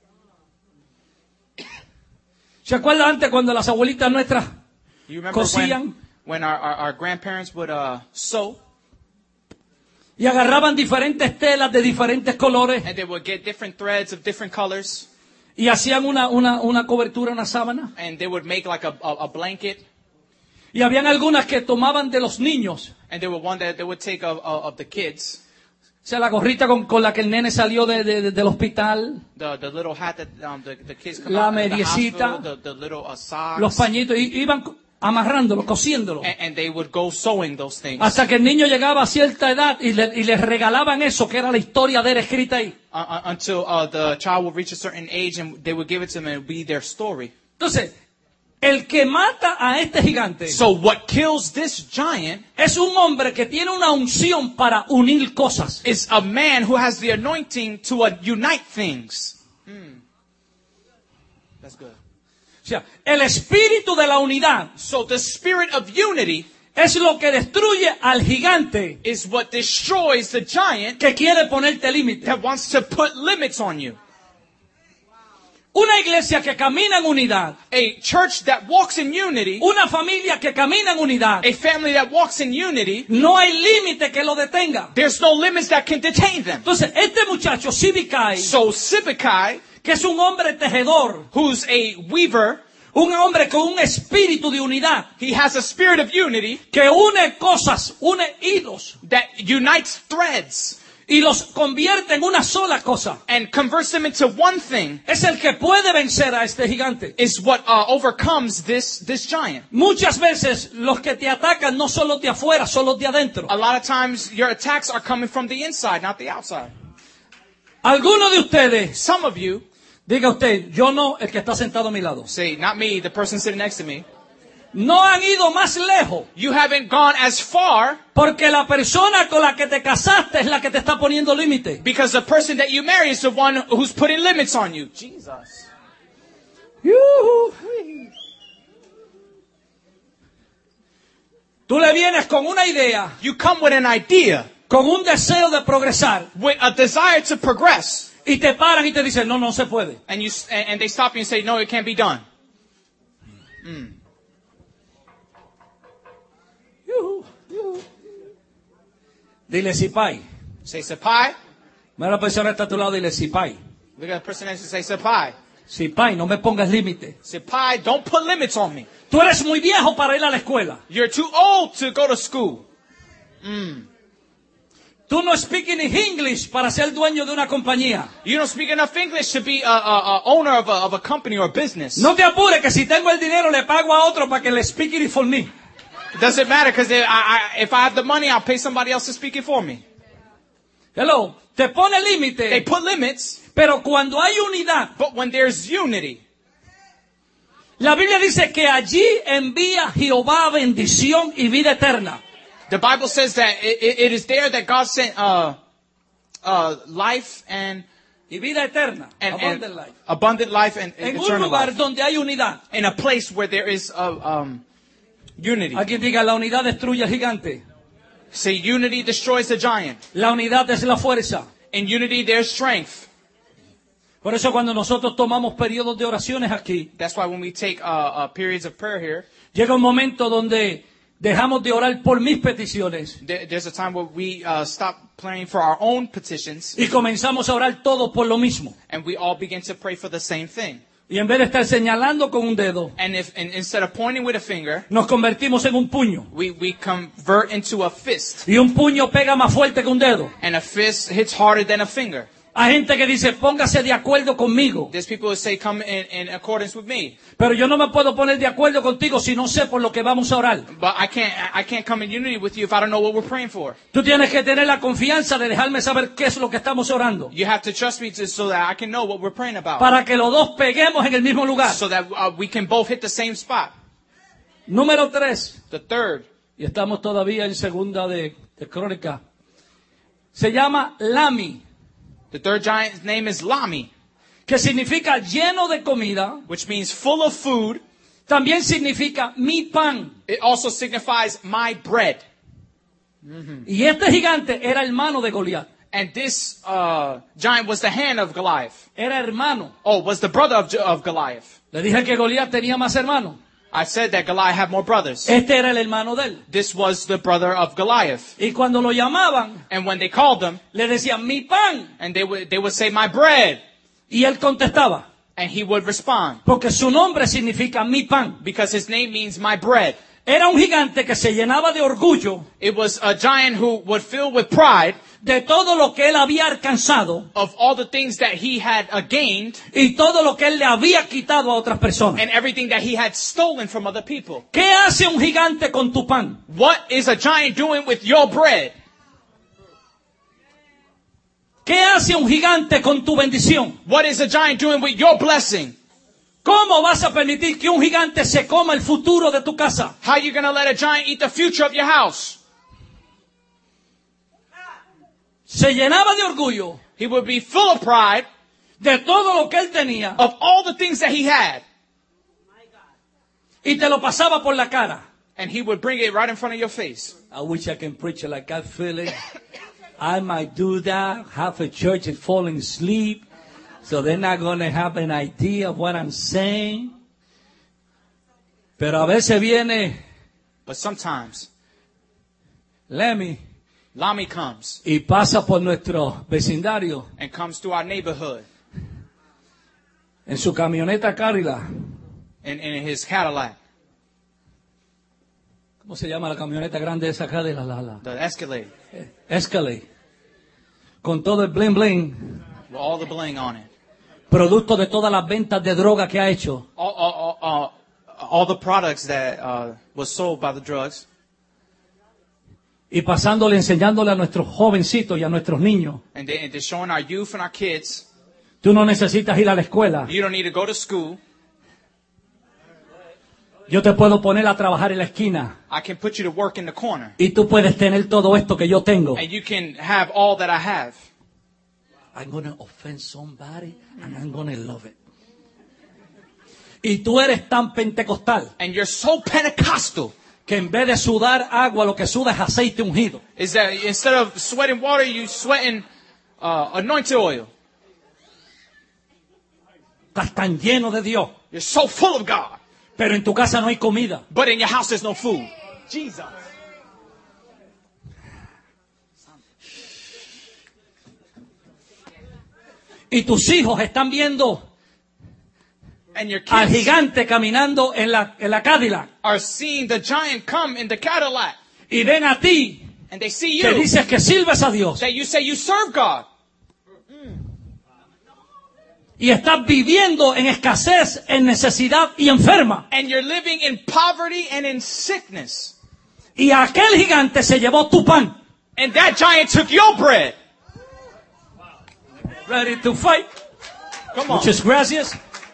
S1: ¿Se acuerda antes cuando las abuelitas nuestras
S2: You remember
S1: cosían
S2: when our grandparents would sew,
S1: y agarraban diferentes telas de diferentes colores
S2: and they would get different threads of different colors,
S1: y hacían una cobertura, una sábana?
S2: and they would make like a blanket,
S1: Y habían algunas que tomaban de los niños.
S2: and there were one that they would take of the kids,
S1: O sea, la gorrita con la que el nene salió del hospital,
S2: the little hat that the kids come
S1: La
S2: out of the
S1: mediecita,
S2: hospital, the little socks,
S1: los pañitos, y iban amarrándolo, cosiéndolo.
S2: and they would go sewing those things
S1: Hasta que el niño llegaba a cierta edad y les regalaban eso, que era la historia de él escrita ahí.
S2: until the child would reach a certain age, and they would give it to them and it would be their story.
S1: Entonces, el que mata a este gigante
S2: So what kills this giant
S1: es un hombre que tiene una unción para unir cosas.
S2: is a man who has the anointing to unite things. That's good.
S1: O sea, el espíritu de la unidad
S2: So the spirit of unity
S1: es lo que destruye al gigante
S2: is what destroys the giant
S1: que quiere ponerte límites.
S2: that wants to put limits on you.
S1: Una iglesia que camina en unidad,
S2: A church that walks in unity,
S1: una familia que camina en unidad,
S2: a family that walks in unity,
S1: no hay límite que lo detenga.
S2: there's no limits that can detain them.
S1: Entonces, este muchacho, Sibbecai,
S2: So Sibbecai,
S1: que es un hombre tejedor,
S2: who's a weaver,
S1: un hombre con un espíritu de unidad,
S2: he has a spirit of unity
S1: que une cosas, une hilos,
S2: that unites threads
S1: y los convierte en una sola cosa.
S2: and converts them into one thing,
S1: Es el que puede vencer a este gigante.
S2: is what overcomes this giant.
S1: Muchas veces los que te atacan no son los de afuera, son los de adentro.
S2: A lot of times your attacks are coming from the inside, not the outside.
S1: Algunos de ustedes,
S2: Some of you
S1: diga usted, yo no, el que está sentado a mi lado,
S2: say, not me, the person sitting next to me.
S1: no han ido más lejos
S2: You haven't gone as far
S1: porque la persona con la que te casaste es la que te está poniendo límite.
S2: because the person that you marry is the one who's putting limits on you. Jesus.
S1: Tú le vienes con una idea,
S2: You come with an idea,
S1: con un deseo de progresar
S2: with a desire to progress,
S1: y te paran y te dicen, no, no se puede.
S2: and they stop you and say, no, it can't be done.
S1: Dile Sipai.
S2: Say, Sipai.
S1: Mira la persona que está a tu lado, dile Sipai.
S2: Look at the person next to you, say, Sipai.
S1: Sipai, no me pongas límite.
S2: Sipai, don't put limits on me.
S1: Tú eres muy viejo para ir a la escuela.
S2: You're too old to go to school.
S1: Tú no speaking English para ser dueño de una compañía.
S2: You don't speak enough English to be a owner of a company or a business.
S1: No te apures que si tengo el dinero le pago a otro para que le speak it for me.
S2: It doesn't matter because if I have the money, I'll pay somebody else to speak it for me.
S1: Hello, te pone
S2: They
S1: límite,
S2: put limits,
S1: pero cuando hay unidad,
S2: but when there's unity,
S1: la Biblia dice que allí envía Jehová bendición y vida eterna.
S2: the Bible says that it is there that God sent life and
S1: Y vida eterna, abundant life.
S2: abundant life and
S1: En un
S2: eternal
S1: lugar
S2: life.
S1: donde hay unidad.
S2: In a place where there is unity.
S1: Alguien diga, la unidad destruye al gigante.
S2: Say unity destroys the giant.
S1: La unidad es la fuerza.
S2: In unity there's strength.
S1: Por eso cuando nosotros tomamos periodos de oraciones aquí,
S2: That's why when we take periods of prayer here,
S1: llega un momento donde dejamos de orar por mis peticiones
S2: there's a time where we stop praying for our own petitions
S1: y comenzamos a orar todos por lo mismo.
S2: and we all begin to pray for the same thing.
S1: Y en vez de estar señalando con un dedo,
S2: And instead of pointing with a finger,
S1: nos convertimos en un puño.
S2: we convert into a fist.
S1: Y un puño pega más fuerte que un dedo.
S2: And a fist hits harder than a finger.
S1: Hay gente que dice, póngase de acuerdo conmigo.
S2: There's people who say, come in accordance with me.
S1: Pero yo no me puedo poner de acuerdo contigo si no sé por lo que vamos a orar.
S2: But I can't come in unity with you if I don't know what we're praying for.
S1: Tú tienes que tener la confianza de dejarme saber qué es lo que estamos orando.
S2: You have to trust me so that I can know what we're praying about.
S1: Para que los dos peguemos en el mismo lugar.
S2: So that we can both hit the same spot.
S1: Número 3.
S2: The third,
S1: Y estamos todavía en segunda de Crónica. Se llama Lami.
S2: The third giant's name is Lami,
S1: que significa lleno de comida.
S2: which means full of food.
S1: También significa mi pan.
S2: It also signifies my bread.
S1: Y este gigante era hermano de Goliat.
S2: And this giant was the hand of Goliath.
S1: Era hermano.
S2: Oh, was the brother of Goliath.
S1: Le dije que Goliat tenía más hermanos.
S2: I said that Goliath had more brothers.
S1: Este era el hermano de él.
S2: This was the brother of Goliath.
S1: Y cuando lo llamaban,
S2: And when they called him,
S1: le decían mi pan.
S2: and they would say, my bread.
S1: Y él contestaba,
S2: And he would respond,
S1: porque su nombre significa mi pan.
S2: because his name means my bread.
S1: Era un gigante que se llenaba de orgullo
S2: It was a giant who would fill with pride
S1: de todo lo que él había alcanzado
S2: of all the things that he had gained
S1: y todo lo que él le había quitado a otras personas.
S2: and everything that he had stolen from other people.
S1: ¿Qué hace un gigante con tu pan?
S2: What is a giant doing with your bread?
S1: ¿Qué hace un gigante con tu bendición?
S2: What is a giant doing with your blessing?
S1: ¿Cómo vas a permitir que un gigante se coma el futuro de tu casa?
S2: How are you going to let a giant eat the future of your house?
S1: Se llenaba de orgullo
S2: He would be full of pride
S1: de todo lo que él tenía
S2: of all the things that he had.
S1: y te lo pasaba por la cara.
S2: And he would bring it right in front of your face.
S1: I wish I can preach it like I feel it. I might do that. Half a church is falling asleep. So they're not going to have an idea of what I'm saying. Pero a veces viene
S2: But sometimes,
S1: Lemmy
S2: Lami comes
S1: y pasa por nuestro vecindario
S2: and comes to our neighborhood
S1: en su camioneta Cadillac.
S2: in his Cadillac,
S1: ¿Cómo se llama la camioneta grande esa acá de la
S2: the Escalade,
S1: Escalade? Con todo el bling bling.
S2: with all the bling on it.
S1: Producto de todas las ventas de droga que ha hecho.
S2: All the products that was sold by the drugs.
S1: Y pasándole, enseñándole a nuestros jovencitos y a nuestros niños.
S2: And they're showing our youth and our kids,
S1: Tú no necesitas ir a la escuela.
S2: you don't need to go to school.
S1: Yo te puedo poner a trabajar en la esquina.
S2: I can put you to work in the corner.
S1: Y tú puedes tener todo esto que yo tengo.
S2: And you can have all that I have.
S1: I'm going to offend somebody and I'm going to love it. Y tú eres tan pentecostal
S2: And you're so Pentecostal
S1: que en vez de sudar agua, lo que suda es aceite ungido.
S2: is that instead of sweating water, you sweating anointed oil.
S1: Estás tan lleno de Dios.
S2: You're so full of God.
S1: Pero en tu casa no hay comida.
S2: But in your house, there's no food. Jesus.
S1: Y tus hijos están viendo
S2: And your
S1: al
S2: kids
S1: gigante caminando en la Cadillac.
S2: are seeing the giant come in the Cadillac.
S1: Y ven a ti
S2: And they see
S1: que
S2: you.
S1: dices que sirves a Dios.
S2: That you say you serve God.
S1: Y estás viviendo en escasez, en necesidad y enferma.
S2: And you're living in poverty and in sickness.
S1: Y aquel gigante se llevó tu pan.
S2: And that giant took your bread.
S1: Ready to fight.
S2: Come on.
S1: Muchas gracias.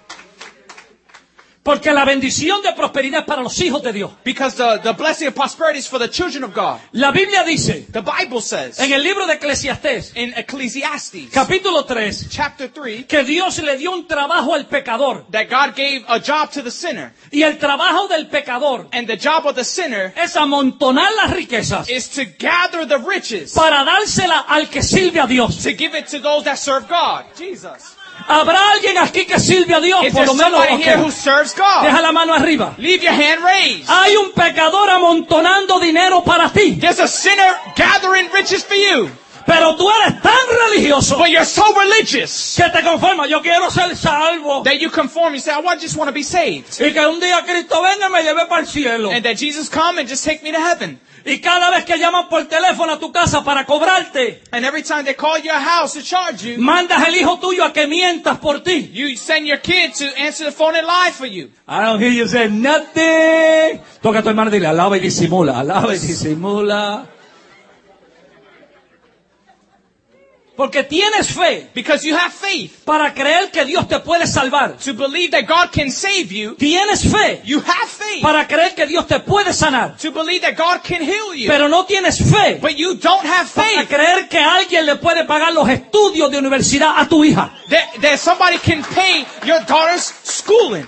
S1: Porque la bendición de prosperidad es para los hijos de Dios.
S2: Because the blessing of prosperity is for the children of God.
S1: La Biblia dice,
S2: The Bible says
S1: en el libro de Eclesiastés,
S2: in Ecclesiastes
S1: capítulo 3,
S2: chapter 3
S1: que Dios le dio un trabajo al pecador.
S2: that God gave a job to the sinner.
S1: Y el trabajo del pecador
S2: And the job of the sinner
S1: es amontonar las riquezas
S2: is to gather the riches
S1: para dársela al que sirve a Dios.
S2: to give it to those that serve God. Jesus.
S1: ¿Habrá alguien aquí que sirve a Dios?
S2: Is
S1: Por
S2: there
S1: lo menos,
S2: somebody here who
S1: ok.
S2: serves God?
S1: Deja la mano arriba.
S2: Leave your hand raised.
S1: Hay un pecador amontonando dinero para ti.
S2: There's a sinner gathering riches for you.
S1: Pero tú eres tan religioso
S2: But you're so religious
S1: que te conformas. Yo quiero ser salvo.
S2: that you conform. You say, I just want to be saved.
S1: Y que un día Cristo venga y me lleve para el cielo.
S2: And that Jesus come and just take me to heaven.
S1: Y cada vez que llaman por teléfono a tu casa para cobrarte,
S2: And every time they call your house to charge you,
S1: mandas el hijo tuyo a que mientas por ti.
S2: you send your kid to answer the phone and lie for you.
S1: I don't hear you say nothing. Toca a tu hermano y dile, alaba y disimula, alaba y disimula. Porque tienes fe
S2: Because you have faith
S1: para creer que Dios te puede salvar.
S2: to believe that God can save you.
S1: Tienes fe
S2: You have faith
S1: para creer que Dios te puede sanar.
S2: to believe that God can heal you.
S1: Pero no tienes fe
S2: But you don't have
S1: para
S2: faith
S1: creer que alguien alguien le puede pagar los estudios de universidad a tu hija.
S2: That somebody can pay your daughter's schooling.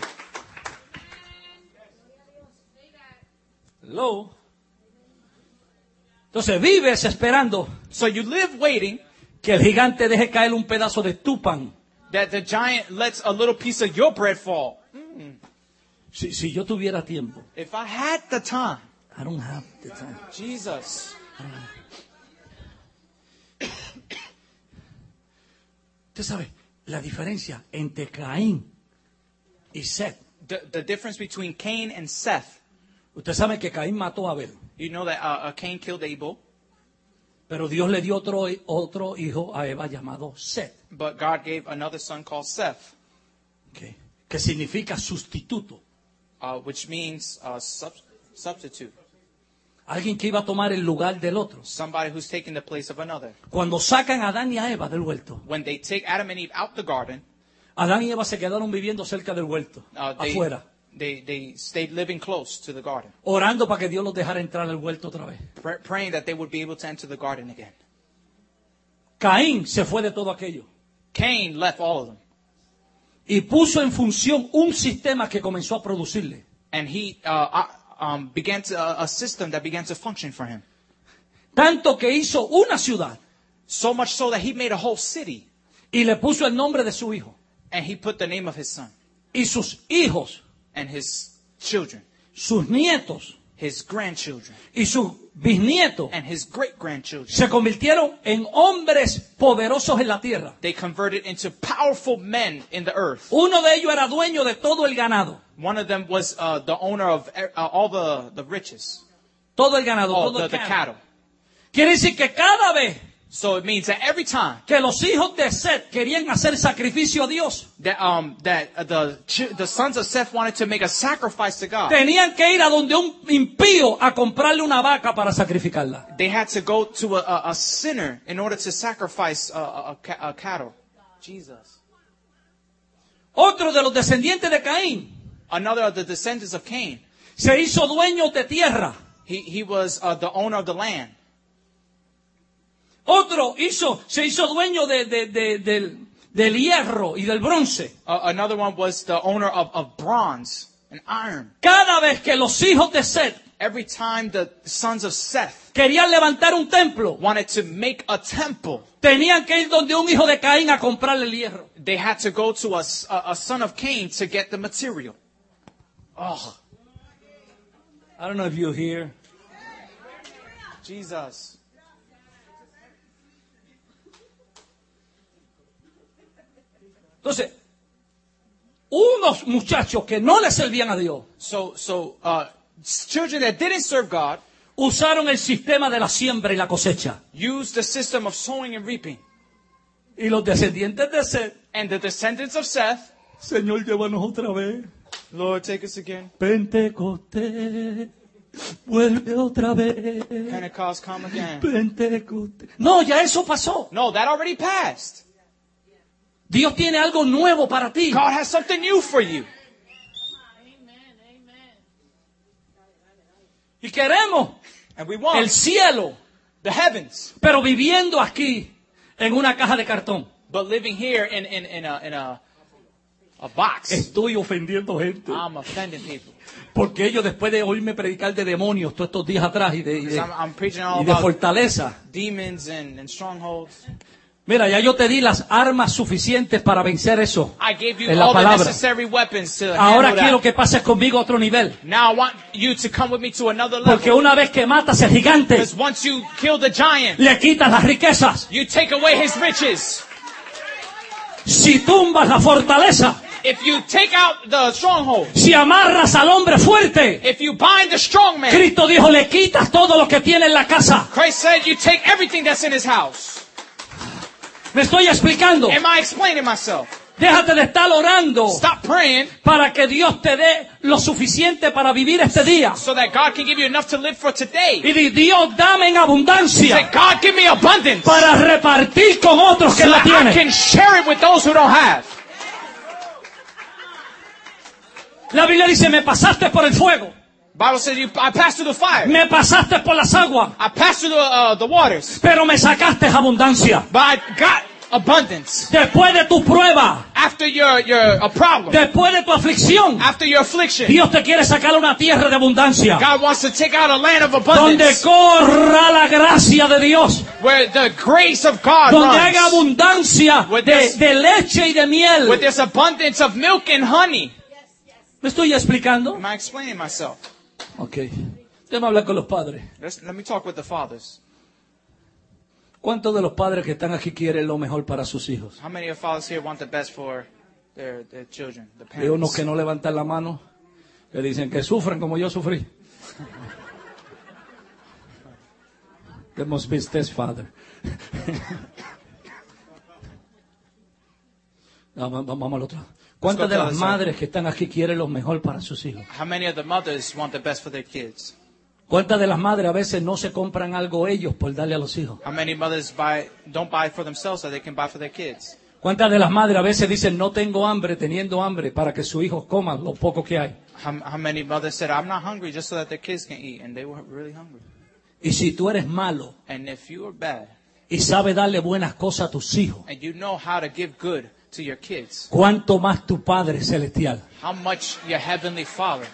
S1: Hello. Entonces vives esperando
S2: So you live waiting
S1: que el gigante deje caer un pedazo de tu pan.
S2: that the giant lets a little piece of your bread fall.
S1: Si yo tuviera tiempo.
S2: If I had the time,
S1: I don't have the time.
S2: Jesus.
S1: Usted sabe la diferencia entre Caín y Seth.
S2: The difference between Cain and Seth.
S1: Usted sabe que Caín mató a Abel,
S2: You know that Cain killed Abel,
S1: pero Dios le dio otro hijo a Eva llamado Seth,
S2: but God gave another son called Seth,
S1: okay, que significa sustituto.
S2: which means substitute.
S1: Alguien que iba a tomar el lugar del otro.
S2: Somebody who's taking the place of another.
S1: Cuando sacan a Adán y a Eva del huerto,
S2: When they take Adam and Eve out the garden,
S1: Adán y Eva se quedaron viviendo cerca del huerto, afuera,
S2: they stayed living close to the garden,
S1: orando para que Dios los dejara entrar al huerto otra vez.
S2: praying that they would be able to enter the garden again.
S1: Caín se fue de todo aquello
S2: Cain left all of them,
S1: y puso en función un sistema que comenzó a producirle.
S2: and he began to, a system that began to function for him.
S1: Tanto que hizo una ciudad
S2: So much so that he made a whole city,
S1: y le puso el nombre de su hijo
S2: and he put the name of his son
S1: y sus hijos,
S2: and his children,
S1: sus nietos
S2: his grandchildren,
S1: y sus bisnietos
S2: and his great-grandchildren.
S1: se convirtieron en hombres poderosos en la tierra.
S2: They converted into powerful men in the earth.
S1: Uno de ellos era dueño de todo el ganado.
S2: One of them was the owner of all the riches,
S1: Todo el ganado,
S2: all
S1: todo
S2: the
S1: el ganado.
S2: cattle.
S1: Quiere decir que cada vez
S2: So it means that every time
S1: que los hijos de Seth querían hacer sacrificio a Dios,
S2: that the sons of Seth wanted to make a sacrifice to God,
S1: tenían que ir a donde un impío a comprarle una vaca para sacrificarla.
S2: they had to go to a sinner in order to sacrifice a cattle. Jesus.
S1: Otro de los descendientes de Caín
S2: Another of the descendants of Cain,
S1: se hizo dueño de tierra.
S2: he was the owner of the land.
S1: Otro se hizo dueño del hierro y del bronce.
S2: Another one was the owner of bronze and iron.
S1: Cada vez que los hijos de Seth
S2: Every time the sons of Seth
S1: querían levantar un templo,
S2: wanted to make a temple,
S1: tenían que ir donde un hijo de Caín a comprarle el hierro.
S2: they had to go to a son of Cain to get the material. Oh,
S1: I don't know if you're here.
S2: Jesus.
S1: Entonces, unos muchachos que no le servían a Dios
S2: So children that didn't serve God
S1: usaron el sistema de la siembra y la cosecha.
S2: used the system of sowing and reaping.
S1: Y los descendientes de Seth,
S2: And the descendants of Seth,
S1: Señor, llévanos otra vez.
S2: Lord, take us again.
S1: Pentecostés, vuelve otra vez.
S2: Pentecost, come again.
S1: Pentecostés. No, ya eso pasó.
S2: No, that already passed.
S1: Dios tiene algo nuevo para ti.
S2: God has something new for you.
S1: Y queremos
S2: And we
S1: el
S2: want
S1: cielo,
S2: the heavens.
S1: pero viviendo aquí en una caja de cartón.
S2: But living here in a box.
S1: Estoy ofendiendo gente.
S2: I'm offending people.
S1: Porque ellos, después de oírme predicar de demonios todos estos días atrás y
S2: Because I'm preaching all
S1: de
S2: about
S1: fortaleza.
S2: demons and strongholds.
S1: Mira, ya yo te di las armas suficientes para vencer eso
S2: I gave you
S1: en la
S2: all the
S1: palabra.
S2: necessary weapons to
S1: Ahora
S2: handle
S1: quiero
S2: that.
S1: que pases conmigo a otro nivel.
S2: Now I want you to come with me to another level.
S1: Porque una vez que matas al gigante,
S2: Because once you kill the giant,
S1: le quitas las riquezas.
S2: you take away his riches.
S1: Si tumbas la fortaleza,
S2: If you take out the stronghold,
S1: si amarras al hombre fuerte,
S2: if you bind the strong man,
S1: Cristo dijo, le quitas todo lo que tiene en la casa.
S2: Christ said you take everything that's in his house.
S1: Me estoy explicando.
S2: Am I explaining myself?
S1: Déjate de estar orando
S2: Stop praying
S1: para que Dios te dé lo suficiente para vivir este día.
S2: so that God can give you enough to live for today.
S1: Y di, Dios, dame en
S2: Say,
S1: abundancia
S2: God, give me abundance
S1: para repartir con otros que
S2: so
S1: lo
S2: that I
S1: tienen.
S2: can share it with those who don't have.
S1: La Biblia dice, me pasaste por el fuego.
S2: Bible says I passed through the fire.
S1: Me pasaste por las aguas,
S2: I passed through the waters.
S1: pero me sacaste abundancia.
S2: But I got abundance.
S1: Después de tu prueba,
S2: After your a problem.
S1: después de tu aflicción,
S2: After your affliction.
S1: Dios te quiere sacar a una tierra de abundancia,
S2: God wants to take out a land of
S1: donde
S2: abundance.
S1: corra la gracia de Dios,
S2: Where the grace of God
S1: donde haya
S2: runs.
S1: abundancia
S2: With
S1: de,
S2: this-
S1: de leche y de
S2: Where
S1: miel.
S2: there's abundance of milk and honey.
S1: ¿Me estoy explicando?
S2: Am I explaining myself?
S1: Ok. Déjame hablar con los padres.
S2: Let me talk with the fathers.
S1: ¿Cuántos de los padres que están aquí quieren lo mejor para sus hijos?
S2: How many of fathers here want the best for their children, the
S1: Hay unos
S2: parents?
S1: que no levantan la mano, que dicen que sufren como yo sufrí. That must be his father. Vamos al otro. ¿Cuántas de las madres que están aquí quieren lo mejor para sus hijos?
S2: How many of the mothers want the best for their kids?
S1: ¿Cuántas de las madres a veces no se compran algo ellos por darle a los hijos?
S2: How many mothers don't buy for themselves so they can buy for their kids?
S1: ¿Cuántas de las madres a veces dicen no tengo hambre teniendo hambre para que sus hijos coman lo poco que hay?
S2: How many mothers said, I'm not hungry just so that their kids can eat, and they were really hungry?
S1: Y si tú eres malo
S2: And if you are bad,
S1: y sabes darle buenas cosas a tus hijos,
S2: and you know how to give good to your kids,
S1: ¿cuánto más tu Padre Celestial?
S2: how much your heavenly Father?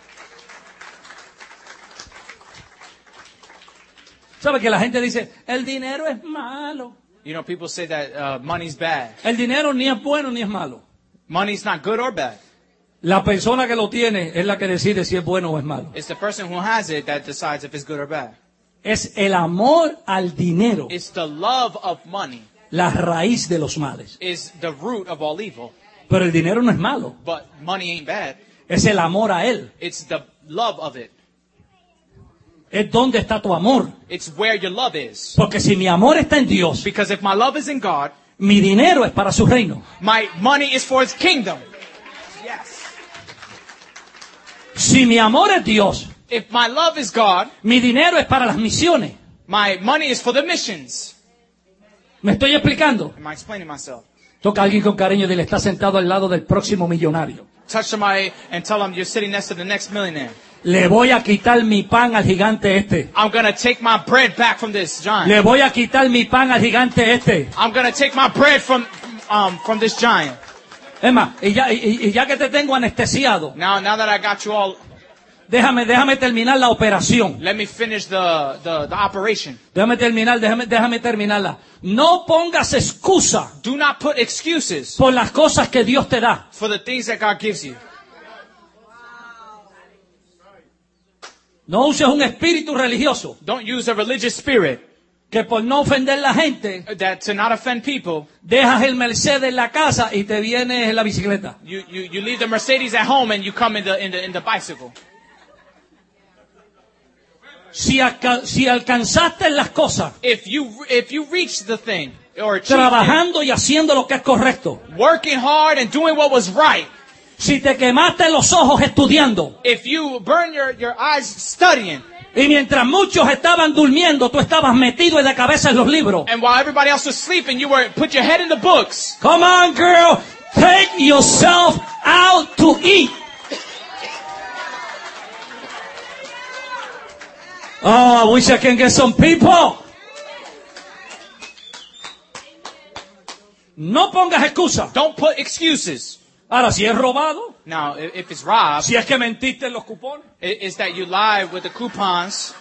S1: ¿Sabe que la gente dice, el dinero es malo?
S2: You know, people say that money's bad.
S1: El dinero ni es bueno ni es malo.
S2: Money's not good or bad.
S1: La persona que lo tiene es la que decide si es bueno o es malo.
S2: It's the person who has it that decides if it's good or bad.
S1: Es el amor al dinero,
S2: It's the love of money
S1: la raíz de los males.
S2: is the root of all evil.
S1: Pero el dinero no es malo,
S2: But money ain't bad.
S1: es el amor a él.
S2: It's the love of it.
S1: Es donde está tu amor.
S2: It's where your love is.
S1: Porque si mi amor está en Dios,
S2: Because if my love is in God,
S1: mi dinero es para su reino.
S2: my money is for His kingdom. Yes.
S1: Si mi amor es Dios,
S2: If my love is God,
S1: mi dinero es para las misiones.
S2: my money is for the missions.
S1: ¿Me estoy explicando?
S2: Am I explaining myself?
S1: Toca a alguien con cariño y dile, está sentado al lado del próximo millonario.
S2: Touch somebody and tell them you're sitting next to the next millionaire.
S1: Le voy a quitar mi pan al gigante este.
S2: I'm going to take my bread back from this giant.
S1: Le voy a quitar mi pan al gigante este.
S2: I'm going to take my bread from this giant.
S1: Es más, y ya que te tengo anestesiado,
S2: Now that I got you all,
S1: déjame terminar la operación.
S2: let me finish the operation.
S1: Déjame terminarla. No pongas excusa
S2: Do not put excuses
S1: por las cosas que Dios te da.
S2: for the things that God gives you.
S1: No uses un espíritu religioso
S2: Don't use a religious spirit
S1: que por no ofender a la gente,
S2: that to not offend people,
S1: dejas el Mercedes en la casa y te vienes en la bicicleta.
S2: you leave the Mercedes at home and you come in the bicycle.
S1: Si alcanzaste las cosas,
S2: If you reach the thing or achieve it,
S1: trabajando y haciendo lo que es correcto.
S2: working hard and doing what was right,
S1: Si te quemaste los ojos estudiando,
S2: if you burn your eyes studying,
S1: y mientras muchos estaban durmiendo, tú estabas metido en la cabeza en los libros.
S2: and while everybody else was sleeping, you put your head in the books.
S1: Come on, girl, take yourself out to eat. Oh, I wish I can get some people. No pongas excusas.
S2: Don't put excuses.
S1: Ahora, si es robado,
S2: Now, if it's robbed,
S1: si es que mentiste en los cupones,
S2: it's that you lie with the coupons.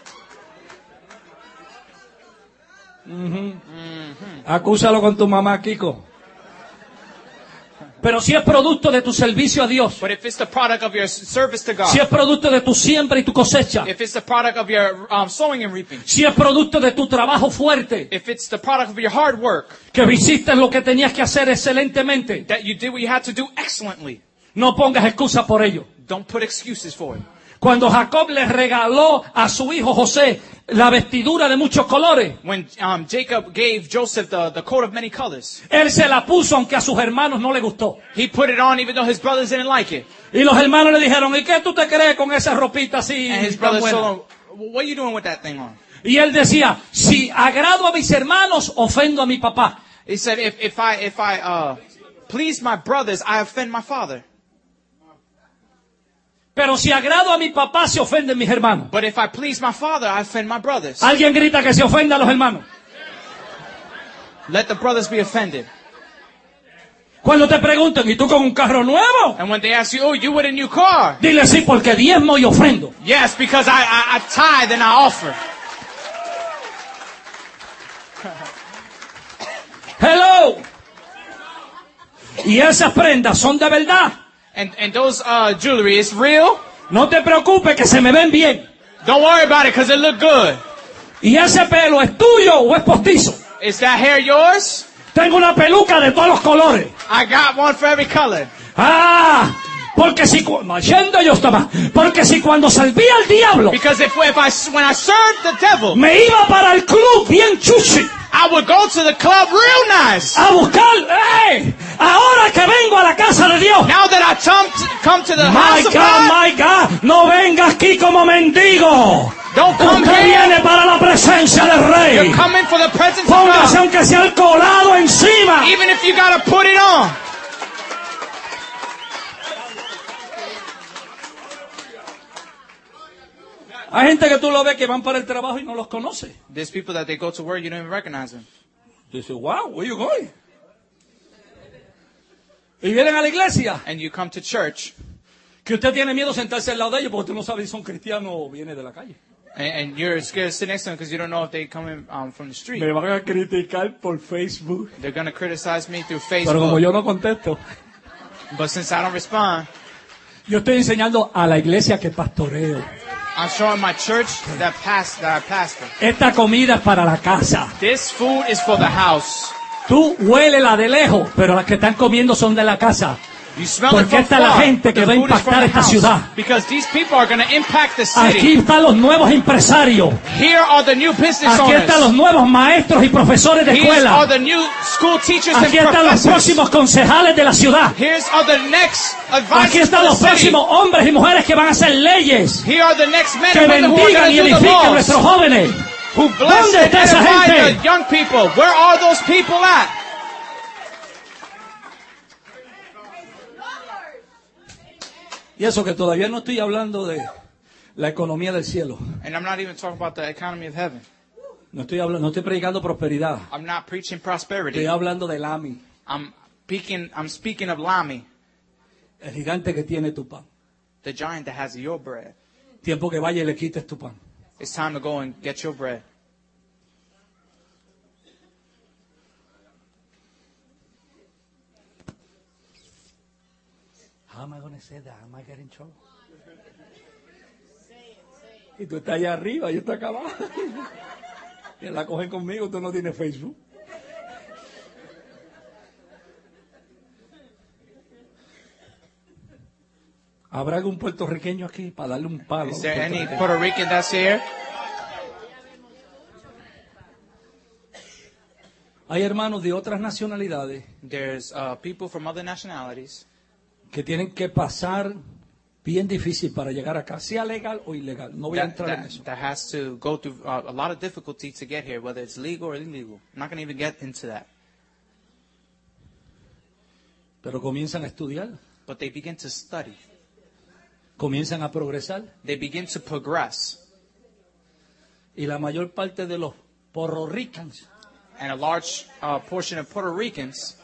S1: acúsalo con tu mamá, Kiko. Pero si es producto de tu servicio a Dios,
S2: But if it's the product of your service to God,
S1: si es producto de tu siembra y tu cosecha,
S2: if it's the product of your sowing and reaping,
S1: si es producto de tu trabajo fuerte,
S2: if it's the product of your hard work,
S1: que hiciste lo que tenías que hacer excelentemente,
S2: that you did what you had to do excellently,
S1: no pongas excusas por ello.
S2: don't put excuses for it.
S1: Cuando Jacob le regaló a su hijo José la vestidura de muchos colores,
S2: When Jacob gave Joseph the coat of many colors,
S1: él se la puso aunque a sus hermanos no le gustó.
S2: he put it on even though his brothers didn't like it.
S1: Y los hermanos le dijeron, ¿y qué tú te crees con esa ropita así
S2: And his
S1: tan
S2: brothers
S1: buena?
S2: told him, what are you doing with that thing on?
S1: Y él decía, si agrado a mis hermanos, ofendo a mi papá.
S2: He said, if I please my brothers, I offend my father.
S1: Pero si agrado a mi papá, se ofenden mis hermanos.
S2: But if I please my father, I offend my brothers.
S1: Alguien grita que se ofenda a los hermanos.
S2: Let the brothers be offended.
S1: Cuando te pregunten, ¿y tú con un carro nuevo?
S2: And when they ask you, oh, you with a new car?
S1: Dile sí, porque diezmo y ofrendo.
S2: Yes, because I tithe and I offer.
S1: Hello. Y esas prendas son de verdad.
S2: And those jewelry is real.
S1: No te preocupes que se me ven bien.
S2: Don't worry about it because it look good.
S1: ¿Y ese pelo es tuyo o es postizo?
S2: Is that hair yours?
S1: Tengo una peluca de todos los colores.
S2: I got one for every color.
S1: Porque si porque si cuando servía al diablo
S2: Because when I served the devil,
S1: me iba para el club bien chuchi
S2: I would go to the club real nice.
S1: a buscar, ahora que vengo a la casa de Dios,
S2: Now that I come to the house of God,
S1: my God, no venga aquí como mendigo.
S2: don't come
S1: Usted
S2: here.
S1: viene para la presencia del Rey.
S2: You're coming for the presence of
S1: Póngase
S2: God.
S1: aunque sea el colado encima.
S2: Even if you gotta put it on.
S1: Hay gente que tú lo ves que van para el trabajo y no los conoce.
S2: There's people that they go to work, you don't even recognize them.
S1: Dice, wow, where you going? Y vienen a la iglesia.
S2: And you come to church,
S1: Que usted tiene miedo de sentarse al lado de ellos porque usted no sabe si son cristianos o vienen de la calle.
S2: and you're scared to sit next to them because you don't know if they come in from the street.
S1: Me van a criticar por Facebook.
S2: They're gonna criticize me through
S1: Pero como
S2: Facebook.
S1: yo no contesto,
S2: But since I don't respond,
S1: yo estoy enseñando a la iglesia que pastoreo.
S2: I'm showing my church that I pastor.
S1: Esta comida es para la casa.
S2: This food is for the house.
S1: Tú huélela de lejos, pero las que están comiendo son de la casa.
S2: You smell
S1: Porque
S2: it from
S1: esta es la
S2: far.
S1: gente que
S2: The
S1: va a
S2: food is from
S1: impactar
S2: the
S1: esta
S2: house.
S1: ciudad.
S2: Because these people are going to impact the
S1: Aquí
S2: city.
S1: están los nuevos empresarios.
S2: Here are the new business
S1: Aquí están los
S2: owners.
S1: nuevos maestros y profesores de
S2: Here
S1: escuela.
S2: are the new school teachers and
S1: Aquí están los
S2: professors.
S1: próximos concejales de la ciudad.
S2: Here's are the next
S1: Aquí
S2: advisors
S1: están
S2: for
S1: los
S2: the city.
S1: próximos hombres y mujeres que van a hacer leyes
S2: Here are the next men
S1: que
S2: and women who are
S1: bendigan
S2: going
S1: y
S2: to do the
S1: edifiquen a
S2: laws.
S1: nuestros jóvenes.
S2: Who bless
S1: ¿Dónde
S2: and
S1: está esa
S2: edify
S1: gente?
S2: the young people. Where are those people at?
S1: Y eso que todavía no estoy hablando de la economía del cielo.
S2: And I'm not even talking about the economy of heaven.
S1: No estoy predicando prosperidad.
S2: I'm not preaching prosperity.
S1: Estoy hablando del AMI,
S2: I'm speaking of Lami,
S1: el gigante que tiene tu pan.
S2: the giant that has your bread.
S1: Tiempo que vaya y le quites tu pan.
S2: It's time to go and get your bread.
S1: How am I going to say that? Am I getting in trouble? Y tú estás allá arriba, yo estoy acá abajo. Y la cogen conmigo, tú no tienes Facebook. ¿Habrá algún puertorriqueño aquí para darle un palo?
S2: Is there any Puerto Rican that's here?
S1: Hay hermanos de otras nacionalidades
S2: There's people from other nationalities
S1: que tienen que pasar bien difícil para llegar acá, sea legal o ilegal. No voy a entrar en eso.
S2: that has to go through a lot of difficulty to get here, whether it's legal or illegal. I'm not going to even get into that.
S1: Pero comienzan a estudiar,
S2: But they begin to study.
S1: comienzan a progresar.
S2: They begin to progress.
S1: Y la mayor parte de los porrorricans
S2: And a large portion of Puerto Ricans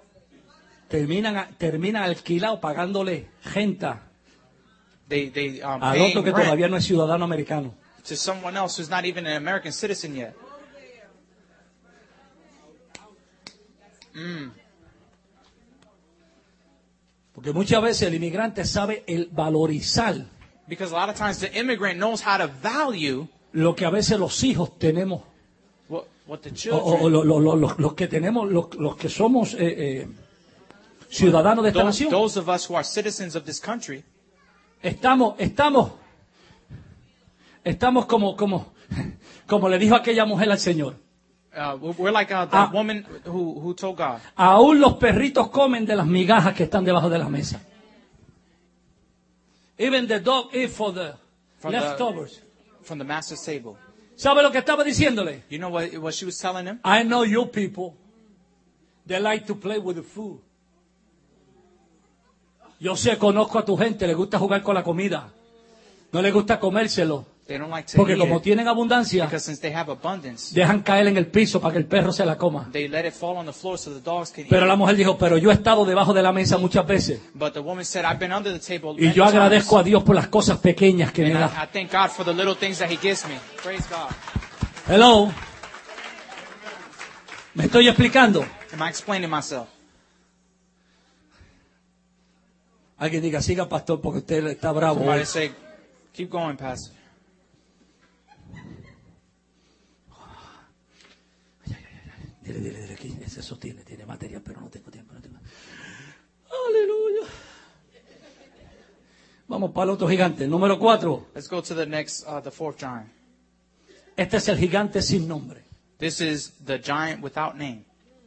S1: terminan alquilado pagándole renta
S2: they
S1: al
S2: paying
S1: otro que
S2: rent
S1: todavía no es ciudadano americano.
S2: to someone else who's not even an American citizen yet.
S1: Porque muchas veces el inmigrante sabe el valorizar
S2: Because a lot of times the immigrant knows how to value
S1: lo que a veces los hijos tenemos,
S2: what the
S1: o
S2: children,
S1: los que tenemos, los que somos ciudadanos de esta nación.
S2: those of us who are citizens of this country,
S1: Estamos como le dijo aquella mujer al Señor.
S2: we're like the woman who told God,
S1: Aún los perritos comen de las migajas que están debajo de la mesa. Even the dog eat for the
S2: From the-
S1: leftovers.
S2: from the master's table.
S1: ¿Sabe lo que estaba diciéndole?
S2: You know what she was telling him?
S1: I know you people. They like to play with the food. Yo sé, conozco a tu gente, le gusta jugar con la comida. No le gusta comérselo.
S2: They don't like to
S1: Porque
S2: eat
S1: como
S2: it
S1: tienen abundancia,
S2: because since they have abundance,
S1: dejan caer en el piso para que el perro se la coma.
S2: they let it fall on the floor so the dogs can eat
S1: Pero la
S2: it.
S1: mujer dijo, pero yo he estado debajo de la mesa muchas veces.
S2: But the woman said, I've been under the table
S1: Y
S2: many
S1: yo agradezco a
S2: times,
S1: Dios por las cosas pequeñas que me
S2: and
S1: da.
S2: I thank God for the little things that He gives me. Praise God.
S1: Hello. ¿Me estoy explicando?
S2: Am I explaining myself?
S1: Alguien diga, siga pastor porque usted está bravo.
S2: Somebody say, keep going, Pastor.
S1: Dile, aquí, ese sostiene, tiene material, pero no tengo tiempo. Aleluya. Vamos para el otro gigante, número 4.
S2: Let's go to the next, the fourth giant.
S1: Este es el gigante sin nombre.
S2: This is the giant without name.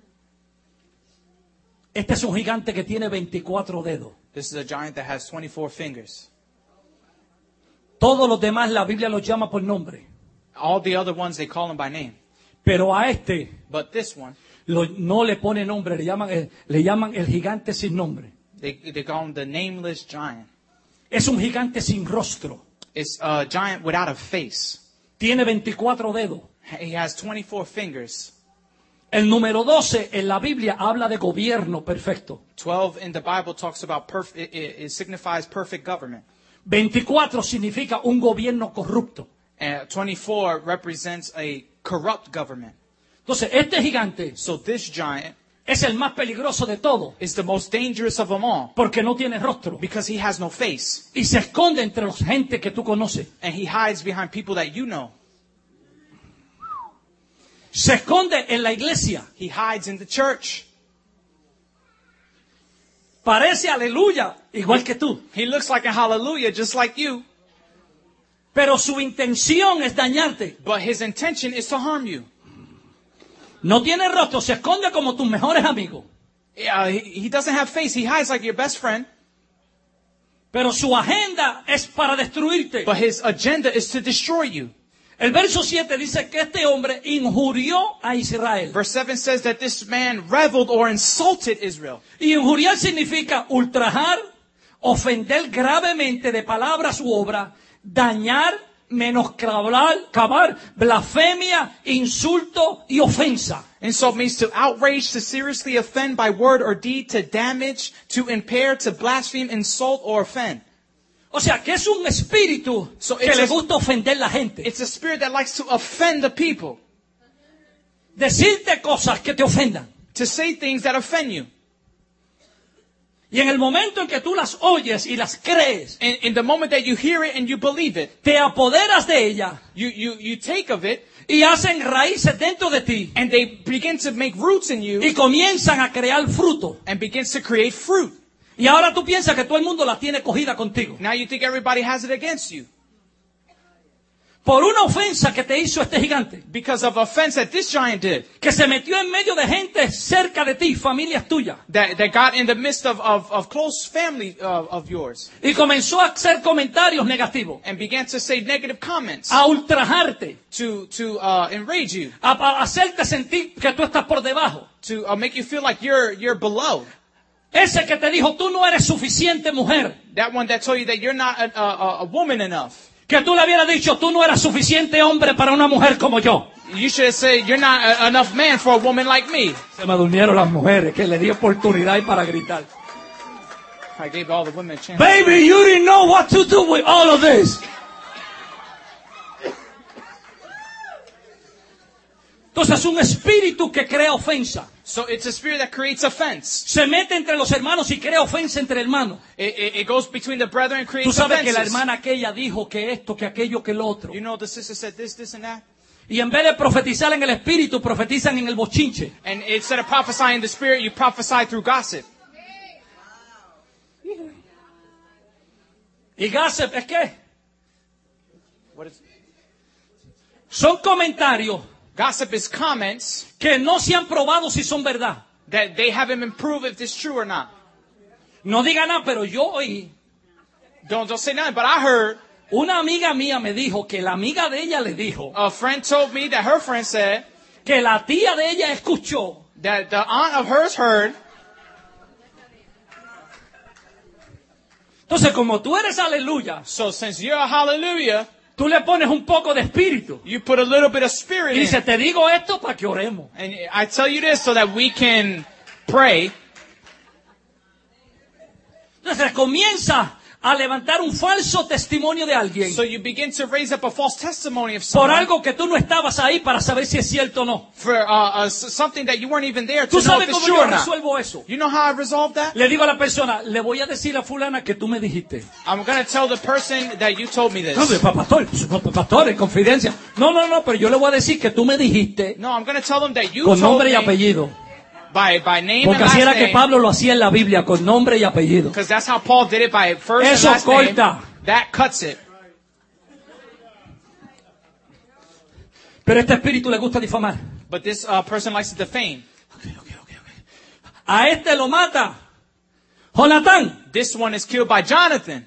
S1: Este es un gigante que tiene 24 dedos.
S2: This is a giant that has 24 fingers.
S1: Todos los demás la Biblia los llama por nombre.
S2: All the other ones, they call him by name.
S1: Pero a este
S2: But this one,
S1: no le pone nombre, le llaman el gigante sin nombre.
S2: they call him the nameless giant.
S1: Es un gigante sin rostro.
S2: It's a giant without a face.
S1: Tiene 24 dedos.
S2: He has 24 fingers.
S1: El número 12 en la Biblia habla de gobierno perfecto.
S2: 12 in the Bible talks about it signifies perfect government.
S1: 24 significa un gobierno corrupto.
S2: 24 represents a corrupt government.
S1: Entonces, este gigante
S2: So this giant
S1: es el más peligroso de todos,
S2: is the most dangerous of them all
S1: porque no tiene rostro
S2: because he has no face
S1: y se esconde entre los gente que tú conoces.
S2: and he hides behind people that you know.
S1: Se esconde en la iglesia.
S2: He hides in the church.
S1: Parece aleluya, igual que tú.
S2: He looks like a hallelujah just like you,
S1: Pero su intención es dañarte.
S2: but his intention is to harm you.
S1: No tiene rostro, se esconde como tus mejores amigos.
S2: He doesn't have face. He hides like your best friend,
S1: Pero su agenda es para destruirte.
S2: but his agenda is to destroy you.
S1: El verso 7 dice que este hombre injurió a Israel.
S2: Verse 7 says that this man reveled or insulted Israel.
S1: Y injuriar significa ultrajar, ofender gravemente de palabras u obra, dañar, menoscabar, blasfemia, insulto y ofensa.
S2: Insult means to outrage, to seriously offend by word or deed, to damage, to impair, to blaspheme, insult, or offend.
S1: O sea, que es un espíritu
S2: So
S1: que
S2: it's
S1: le
S2: a-
S1: gusta ofender la gente.
S2: It's a spirit that likes to offend the people,
S1: Decirte cosas que te ofendan.
S2: to say things that offend you.
S1: Y en el momento en que tú las oyes y las crees,
S2: And in the moment that you hear it and you believe it,
S1: te apoderas de ella
S2: you take of it,
S1: y hacen raíces dentro de ti
S2: and they begin to make roots in you
S1: y comienzan a crear fruto.
S2: and begins to create fruit.
S1: Y ahora tú piensas que todo el mundo la tiene cogida contigo.
S2: Now you think everybody has it against you
S1: Por una ofensa que te hizo este gigante,
S2: because of offense that this giant did,
S1: que se metió en medio de gente cerca de ti, familias tuyas,
S2: that got in the midst of close family of yours,
S1: y comenzó a hacer comentarios negativos,
S2: and began to say negative comments
S1: a ultrajarte,
S2: to enrage you,
S1: a hacerte sentir que tú estás por debajo.
S2: to make you feel like you're below.
S1: Ese que te dijo, tú no eres suficiente mujer.
S2: That one that told you that you're not a woman enough.
S1: Que tú le hubieras dicho, tú no eras suficiente hombre para una mujer como yo.
S2: You should say you're not enough man for a woman like me.
S1: Se me durmieron las mujeres, que le di oportunidad y para gritar.
S2: I gave all the women a chance.
S1: Baby, you didn't know what to do with all of this. Entonces es un espíritu que crea ofensa.
S2: So it's a spirit that creates offense.
S1: Se mete entre los hermanos y crea ofensa entre hermanos.
S2: It goes between the brethren and
S1: Tú
S2: creates
S1: sabes que la
S2: offenses.
S1: hermana aquella dijo que esto, que aquello, que lo otro.
S2: You know the sister said this, and that.
S1: Y en vez de profetizar en el espíritu, profetizan en el bochinche.
S2: And instead of prophesying in the spirit, you prophesy through gossip.
S1: Y gossip es que
S2: What is
S1: son comentarios
S2: gossip? Is comments
S1: que no se han probado si son verdad.
S2: that they haven't been proved if it's true or not.
S1: No digan nada, pero yo oí.
S2: Don't say nothing, but I heard
S1: Una amiga mía me dijo que la amiga de ella le dijo
S2: a friend told me that her friend said
S1: que la tía de ella escuchó
S2: that the aunt of hers heard
S1: Entonces, como tú eres aleluya,
S2: So since you're a hallelujah,
S1: tú le pones un poco de espíritu.
S2: you put a little bit of spirit
S1: Y
S2: in
S1: dice,
S2: it.
S1: te digo esto para que oremos.
S2: And I tell you this so that we can pray.
S1: Entonces comienza a levantar un falso testimonio de alguien
S2: So you begin to raise up a false testimony of
S1: por
S2: someone
S1: algo que tú no estabas ahí para saber si es cierto o no.
S2: for something that you weren't even there to
S1: ¿Tú
S2: know
S1: sabes
S2: if it's
S1: cómo
S2: true
S1: yo
S2: or not.
S1: resuelvo eso?
S2: You know how I resolve that?
S1: Le digo a la persona, le voy a decir a fulana que tú me dijiste.
S2: I'm going to tell the person that you told me
S1: No,
S2: this.
S1: pastor, en confidencia. No, pero yo le voy a decir que tú me dijiste
S2: No, I'm going to tell them that you
S1: con
S2: told
S1: nombre y
S2: me
S1: apellido.
S2: by name and
S1: Porque
S2: last
S1: así era que
S2: name.
S1: Pablo lo hacía en la Biblia, con nombre y apellido.
S2: Because that's how Paul did it by first and
S1: Eso
S2: last name.
S1: corta.
S2: That cuts it.
S1: Pero a este espíritu le gusta difamar.
S2: But this person likes to defame.
S1: A este lo mata Jonatán,
S2: This one is killed by Jonathan,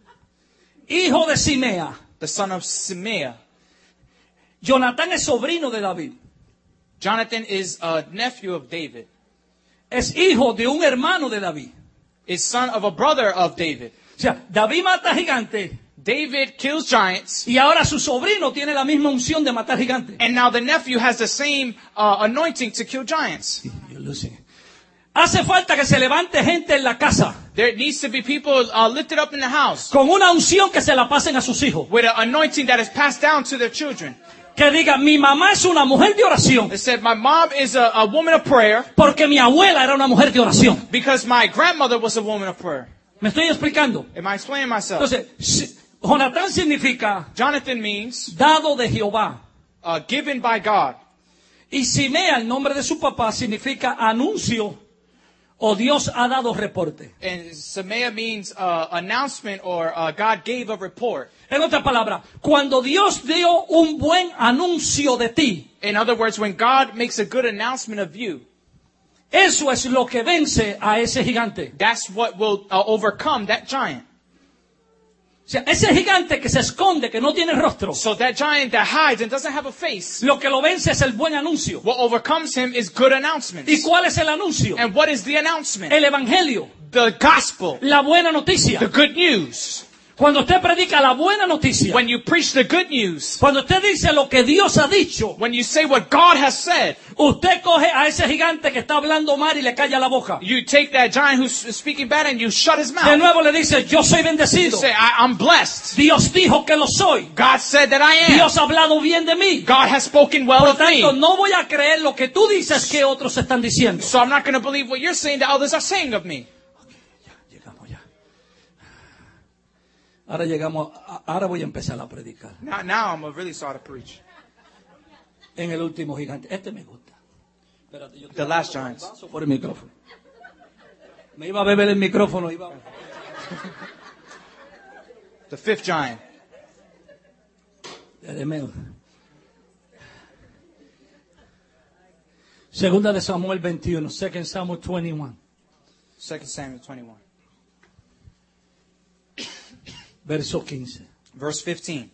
S1: hijo de Simea.
S2: the son of Simea.
S1: Jonatán es sobrino de David.
S2: Jonathan is a nephew of David.
S1: Es hijo de un hermano de David.
S2: Is son of a brother of David.
S1: O sea, David mata gigantes
S2: David kills giants.
S1: y ahora su sobrino tiene la misma unción de matar gigantes.
S2: And now the nephew has the same anointing to kill giants.
S1: You're losing it. Hace falta que se levante gente en la casa
S2: There needs to be people lifted up in the house
S1: con una unción que se la pasen a sus hijos.
S2: with an anointing that is passed down to their children.
S1: Que diga, mi mamá es una mujer de oración
S2: They said, my mom is a woman of prayer
S1: porque mi abuela era una mujer de oración.
S2: because my grandmother was a woman of prayer.
S1: ¿Me estoy explicando?
S2: Am I explaining myself?
S1: Entonces, Jonatán significa
S2: Jonathan means
S1: dado de Jehová.
S2: given by God.
S1: Y Simea, el nombre de su papá, significa anuncio o Dios ha dado reporte.
S2: And Semea means announcement or God gave a report.
S1: En otras palabras, cuando Dios dio un buen anuncio de ti,
S2: In other words, when God makes a good announcement of you,
S1: eso es lo que vence a ese gigante.
S2: that's what will overcome that giant.
S1: O sea, ese gigante que se esconde, que no tiene rostro,
S2: So that giant that hides and doesn't have a face,
S1: lo que lo vence es el buen anuncio.
S2: what overcomes him is good
S1: ¿Y
S2: announcements.
S1: cuál es el anuncio?
S2: And what is the announcement?
S1: El evangelio,
S2: The gospel,
S1: la buena noticia.
S2: the good news.
S1: Cuando usted predica la buena noticia,
S2: When you preach the good news,
S1: cuando usted dice lo que Dios ha dicho,
S2: when you say what God has said,
S1: usted coge a ese gigante que está hablando mal y le calla la boca.
S2: you take that giant who's speaking bad and you shut his
S1: De
S2: mouth.
S1: nuevo le dice, yo soy
S2: You
S1: bendecido.
S2: say, I'm blessed.
S1: Dios dijo que lo soy.
S2: God said that I am.
S1: Dios ha hablado bien de mí.
S2: God has spoken well
S1: Por lo
S2: of me.
S1: tanto, no voy a creer lo que tú dices que otros están diciendo.
S2: So I'm not going to believe what you're saying that others are saying of me.
S1: Llegamos ya. Ahora llegamos, ahora voy a empezar a predicar.
S2: Now I'm going to really start to preach.
S1: En el último gigante. Este me gusta. Espérate, yo
S2: The last giants.
S1: paso por el micrófono. Me iba a beber el micrófono.
S2: The fifth giant.
S1: Segunda de Samuel 21. 2 Samuel 21.
S2: 2 Samuel 21.
S1: Verso 15.
S2: Verse 15.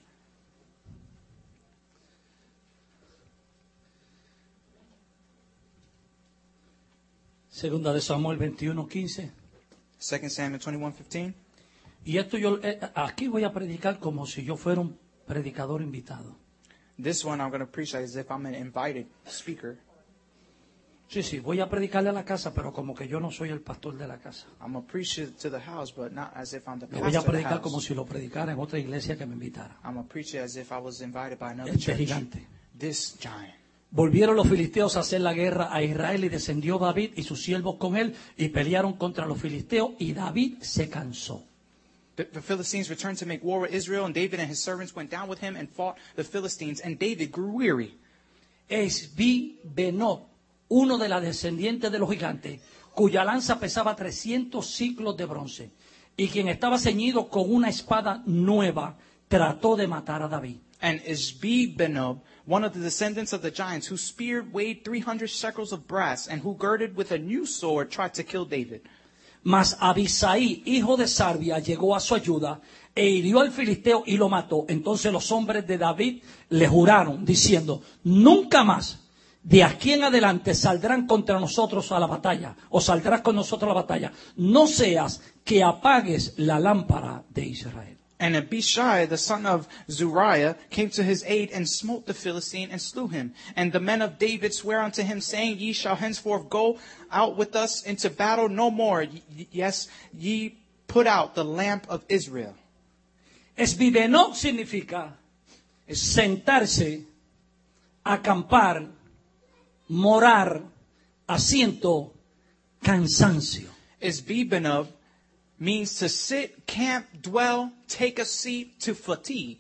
S1: Segunda de Samuel 21, 15.
S2: 2 Samuel 21:15.
S1: Y esto yo, aquí voy a predicar como si yo fuera un predicador invitado.
S2: This one I'm going to preach as if I'm an invited speaker.
S1: Sí, voy a predicarle a la casa, pero como que yo no soy el pastor de la casa.
S2: I'm going to preach it to the house, but not as if I'm the
S1: Lo voy a
S2: pastor of the
S1: predicar como
S2: house.
S1: si lo predicara en otra iglesia que me invitara.
S2: I'm going to preach it as if I was invited by another
S1: Este
S2: church.
S1: gigante.
S2: This giant.
S1: Volvieron los filisteos a hacer la guerra a Israel y descendió David y sus siervos con él y pelearon contra los filisteos y David se cansó.
S2: The Philistines returned to make war with Israel, and David and his servants went down with him and fought the Philistines, and David grew weary.
S1: Esbi-Benob, uno de las descendientes de los gigantes, cuya lanza pesaba 300 ciclos de bronce, y quien estaba ceñido con una espada nueva, trató de matar a David.
S2: And Isbi-Benob, one of the descendants of the giants, whose spear weighed 300 shekels of brass, and who girded with a new sword tried to kill David.
S1: Mas Abisai, hijo de Sarbia, llegó a su ayuda e hirió al filisteo y lo mató. Entonces los hombres de David le juraron, diciendo, nunca más de aquí en adelante saldrán contra nosotros a la batalla, o saldrás con nosotros a la batalla. No seas que apagues la lámpara de Israel.
S2: And Abishai, the son of Zuriah, came to his aid and smote the Philistine and slew him. And the men of David swear unto him, saying, Ye shall henceforth go out with us into battle no more. Yes, ye put out the lamp of Israel.
S1: Esbideno significa sentarse, acampar, morar, asiento, cansancio.
S2: Esbibenov means to sit, camp, dwell, take a seat, to fatigue.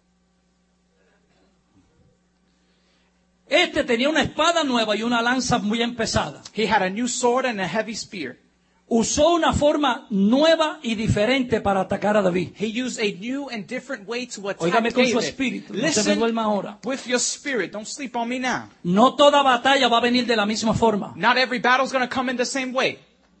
S1: Este tenía una espada nueva y una lanza muy pesada.
S2: He had a new sword and a heavy spear.
S1: Usó una forma nueva y diferente para atacar a David.
S2: He used a new and different way to attack
S1: Óigame con su
S2: David.
S1: espíritu, no se me
S2: Listen
S1: duerma ahora.
S2: with your spirit. Don't sleep on me now.
S1: No toda batalla va a venir de la misma forma.
S2: Not every battle's going to come in the same way.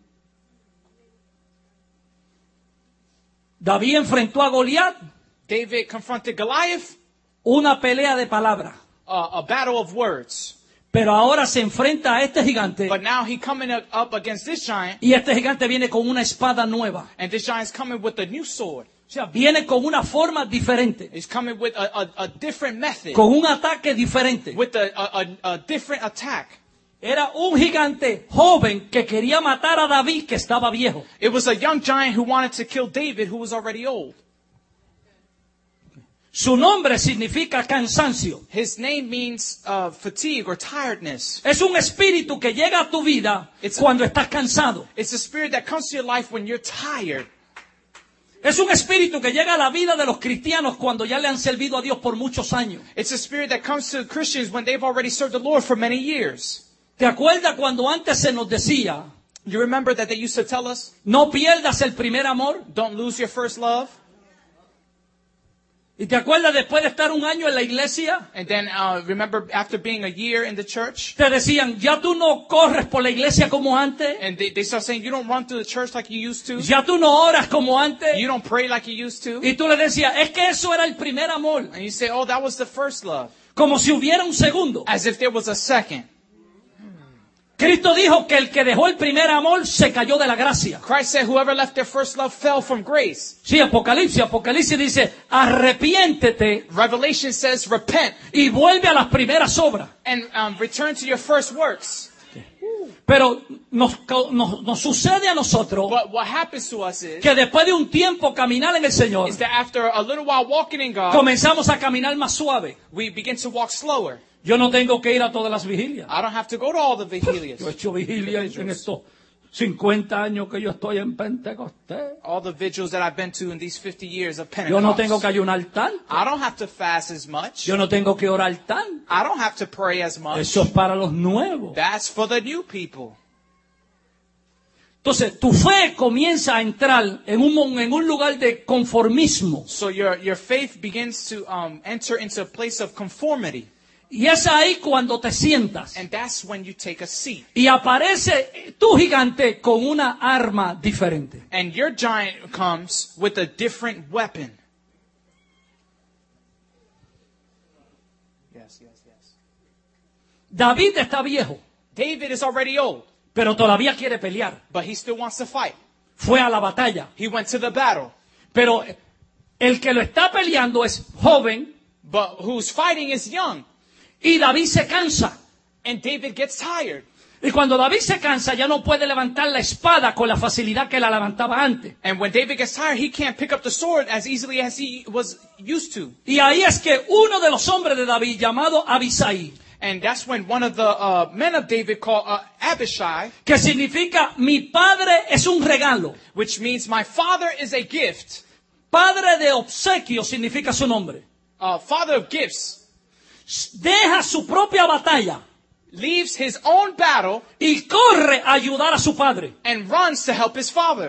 S1: David enfrentó a Goliat,
S2: David confronted Goliath,
S1: una pelea de palabras.
S2: a battle of words.
S1: Pero ahora se enfrenta a este gigante
S2: But now he coming up against this giant,
S1: y este gigante viene con una espada nueva.
S2: and this giant's coming with a new sword.
S1: O sea, viene con una forma diferente,
S2: He's coming with a different method,
S1: con un ataque diferente.
S2: with a different attack.
S1: Era un gigante joven que quería matar a David, que estaba viejo.
S2: It was a young giant who wanted to kill David, who was already old.
S1: Su nombre significa cansancio.
S2: His name means fatigue or tiredness.
S1: Es un espíritu que llega a tu vida cuando estás cansado.
S2: It's a spirit that comes to your life when you're tired.
S1: Es un espíritu que llega a la vida de los cristianos cuando ya le han servido a Dios por muchos años.
S2: It's a spirit that comes to Christians when they've already served the Lord for many years.
S1: ¿Te acuerdas cuando antes se nos decía,
S2: You remember that they used to tell us,
S1: no pierdas el primer amor?
S2: don't lose your first love?
S1: ¿Y te acuerdas después de estar un año en la iglesia?
S2: And then remember after being a year in the church,
S1: Te decían, ya tú no corres por la iglesia como antes.
S2: and they start saying, you don't run through the church like you used to.
S1: Ya tú no oras como antes.
S2: You don't pray like you used to.
S1: Y tú le decías, es que eso era el primer amor.
S2: And you say, oh, that was the first love.
S1: Como si hubiera un segundo.
S2: As if there was a second.
S1: Cristo dijo que el que dejó el primer amor se cayó de la gracia.
S2: Christ said, whoever left their first love fell from grace.
S1: Sí, Apocalipsis dice, arrepiéntete
S2: Revelation says, repent
S1: y vuelve a las primeras obras.
S2: and return to your first works.
S1: Pero nos sucede a nosotros
S2: But what happens to us is
S1: que después de un tiempo caminar en el Señor,
S2: that after a little while walking in God,
S1: comenzamos a caminar más suave.
S2: we begin to walk slower.
S1: Yo no tengo que ir a todas las vigilias.
S2: I don't have to go to all the vigilias.
S1: Yo he hecho vigilias en estos 50 años que yo estoy en Pentecostés.
S2: All the vigils that I've been to in these 50 years of
S1: Yo no
S2: Pentecost.
S1: tengo que ayunar tanto.
S2: I don't have to fast as much.
S1: Yo no tengo que orar tanto.
S2: I don't have to pray as much.
S1: Eso es para los nuevos.
S2: That's for the new people.
S1: Entonces, tu fe comienza a entrar en un lugar de conformismo.
S2: So your faith begins to enter into a place of conformity.
S1: Y es ahí cuando te sientas.
S2: And that's when you take a seat.
S1: Y aparece tu gigante con una arma diferente.
S2: And your giant comes with a different weapon. Yes.
S1: David está viejo,
S2: David is already old,
S1: pero todavía quiere pelear.
S2: but he still wants to fight.
S1: Fue a la batalla.
S2: He went to the battle.
S1: Pero el que lo está peleando es joven
S2: But who's fighting is young.
S1: y David se cansa.
S2: And David gets tired.
S1: Y cuando David se cansa ya no puede levantar la espada con la facilidad que la levantaba antes.
S2: And when David gets tired, he can't pick up the sword as easily as he was used to.
S1: Y ahí es que uno de los hombres de David llamado Abisai,
S2: And that's when one of the men of David called Abishai,
S1: que significa mi padre es un regalo.
S2: which means my father is a gift.
S1: Padre de obsequio significa su nombre.
S2: Father of gifts,
S1: Deja su propia batalla
S2: leaves his own battle
S1: y corre a ayudar a su padre.
S2: and runs to help his father.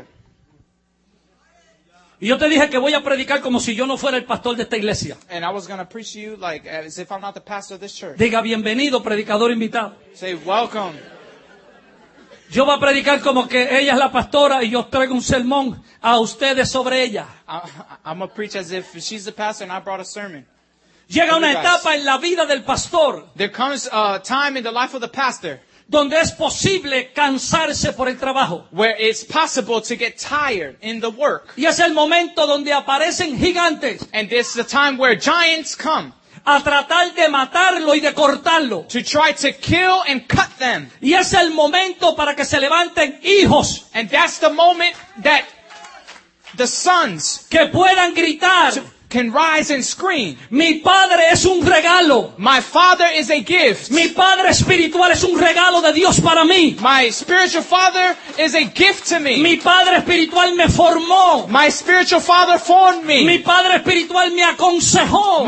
S1: Y yo te dije que voy a predicar como si yo no fuera el pastor de esta iglesia.
S2: And I was going to preach to you like as if I'm not the pastor of this church.
S1: Diga bienvenido, predicador invitado.
S2: Say, welcome.
S1: Yo voy a predicar como que ella es la pastora y yo traigo un sermón a ustedes sobre ella.
S2: I'm going to preach as if she's the pastor and I brought a sermon.
S1: Llega una
S2: Guys.
S1: etapa en la vida del pastor
S2: There comes a time in the life of the pastor
S1: donde es posible cansarse por el trabajo.
S2: where it's possible to get tired in the work.
S1: Y es el momento donde aparecen gigantes
S2: And this is the time where giants come
S1: a tratar de matarlo y de cortarlo.
S2: to try to kill and cut them.
S1: Y es el momento para que se levanten hijos
S2: And that's the moment that the sons
S1: que puedan gritar,
S2: can rise and scream.
S1: mi padre es un regalo.
S2: My father is a gift.
S1: Mi padre espiritual es un regalo de Dios para mí.
S2: My spiritual father is a gift to me.
S1: Mi padre espiritual me formó.
S2: My spiritual father formed
S1: Mi
S2: me.
S1: padre espiritual me aconsejó.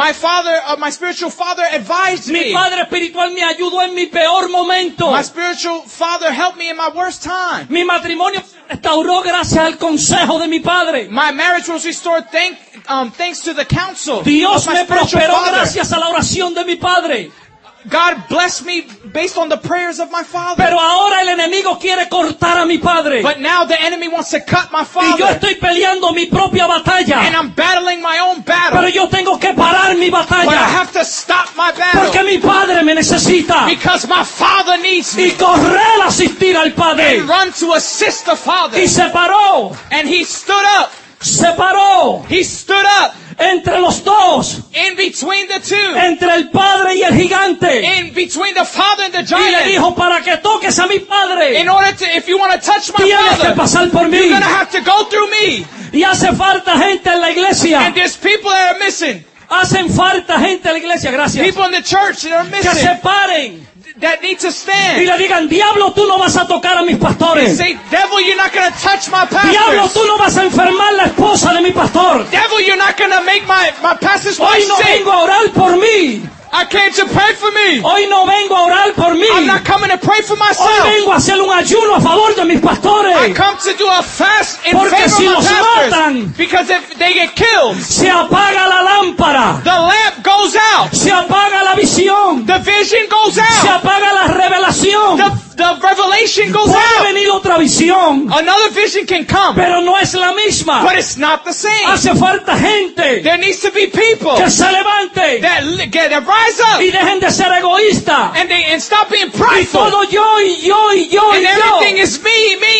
S2: My spiritual father advised
S1: Mi
S2: me.
S1: padre espiritual me ayudó en mi peor momento.
S2: My spiritual father helped me in my worst time.
S1: Mi matrimonio se restauró gracias al consejo de mi padre.
S2: My marriage was restored thanks to the counsel
S1: Dios
S2: of my
S1: me
S2: spiritual
S1: prosperó
S2: father.
S1: gracias a la oración de mi padre.
S2: God blessed me based on the prayers of my father.
S1: Pero ahora el enemigo quiere cortar a mi padre.
S2: But now the enemy wants to cut my
S1: Y yo
S2: father.
S1: estoy peleando mi propia
S2: And
S1: batalla.
S2: I'm battling my own battle.
S1: Pero yo tengo que parar mi
S2: But I
S1: batalla.
S2: have to stop my
S1: Porque
S2: battle.
S1: mi padre me necesita.
S2: Because my father needs me.
S1: Y corré a asistir al padre.
S2: And run to assist the father.
S1: Y se paró.
S2: And he stood up.
S1: Se paró.
S2: He stood up
S1: Entre los dos.
S2: in between the two.
S1: Entre el padre y el gigante.
S2: In between the father and the
S1: Y le
S2: giant.
S1: dijo, para que toques a mi padre,
S2: In order to, if you want to touch my
S1: tienes que
S2: father,
S1: pasar por mí.
S2: you're going to have to go through me.
S1: Y hace falta gente en la iglesia.
S2: And there's people that are missing.
S1: Hacen falta gente en la iglesia, gracias.
S2: People in the church that are
S1: Que se
S2: missing.
S1: paren
S2: That need to
S1: y
S2: stand.
S1: le digan, diablo, tú no vas a tocar a mis
S2: And
S1: pastores.
S2: say, devil, you're not going to touch my
S1: Diablo,
S2: pastors.
S1: tú no vas a enfermar la esposa de mi pastor.
S2: Devil, you're not going to make my pastor's wife
S1: Hoy no
S2: sick.
S1: vengo a orar por mí.
S2: I came to pray for me.
S1: Hoy no vengo a orar por mí.
S2: I'm not coming to pray for
S1: Hoy
S2: myself.
S1: vengo a hacer un ayuno a favor de mis
S2: I
S1: pastores.
S2: come to do a fast in
S1: Porque
S2: favor
S1: si
S2: of
S1: los
S2: my pastors.
S1: matan,
S2: Because if they get killed,
S1: se apaga la lámpara.
S2: the lamp goes out.
S1: Se apaga la visión.
S2: The vision goes
S1: Se
S2: out.
S1: apaga la revelación.
S2: The revelation goes
S1: Puede
S2: out.
S1: venir otra visión,
S2: Another vision can come,
S1: pero no es la misma.
S2: but it's not the same.
S1: Hace falta gente
S2: There needs to be people
S1: que se levante
S2: that rise up
S1: y dejen de ser egoístas.
S2: and stop being
S1: Y
S2: prideful.
S1: todo yo y yo y yo
S2: And
S1: y
S2: everything
S1: yo.
S2: is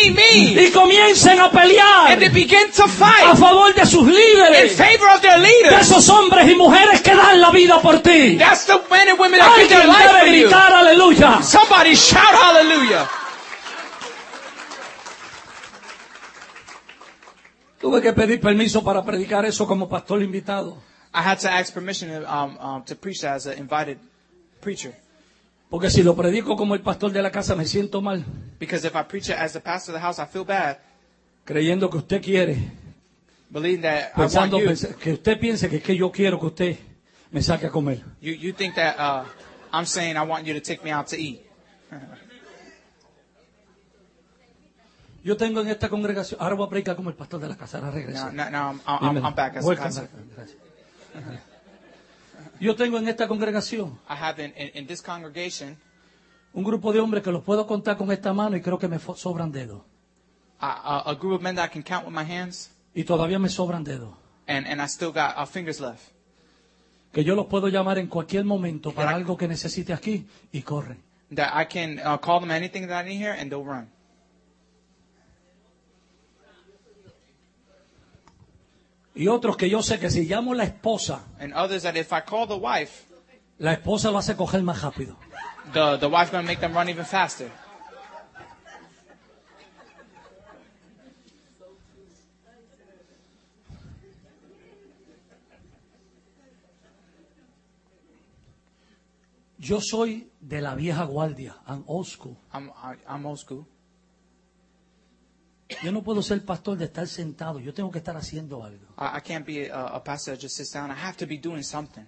S2: me.
S1: Y comiencen a pelear
S2: And they begin to
S1: a
S2: fight
S1: favor de sus
S2: in
S1: líderes.
S2: favor of their
S1: De
S2: leaders.
S1: esos hombres y mujeres que dan la vida por ti.
S2: That's the men and women that give
S1: Alguien
S2: their life for
S1: debe
S2: you.
S1: gritar aleluya.
S2: Somebody shout hallelujah.
S1: Tuve que pedir permiso para predicar eso como pastor invitado.
S2: I had to ask permission to preach that as an invited preacher.
S1: Porque si lo predico como el pastor de la casa me siento mal.
S2: Because if I preach it as the pastor of the house, I feel bad.
S1: Creyendo que usted quiere.
S2: Believing that I want
S1: Pensando
S2: you.
S1: que usted piense que es que yo quiero que usted me saque a comer.
S2: You think that I'm saying I want you to take me out to eat.
S1: Yo tengo en esta congregación, ahora voy a predicar como el pastor de la casa, ahora regreso.
S2: Now I'm back as a
S1: Welcome
S2: pastor.
S1: back. Gracias. Yo tengo en esta congregación
S2: I have in this congregation
S1: un grupo de hombres que los puedo contar con esta mano y creo que me sobran dedos.
S2: a group of men that I can count with my hands,
S1: Y todavía me sobran dedos.
S2: and I still got fingers left.
S1: Que yo los puedo llamar en cualquier momento para algo que necesite aquí y corren.
S2: That I can call them anything that I need here, and they'll run.
S1: Y otros que yo sé que si llamo a la esposa,
S2: And others that if I call the wife,
S1: la esposa lo hace coger más rápido.
S2: the wife's going to make them run even faster.
S1: Yo soy de la vieja guardia, I'm old school.
S2: I'm old school.
S1: Yo no puedo ser pastor de estar sentado, yo tengo que estar haciendo algo.
S2: I can't be a pastor that just sits down. I have to be doing something.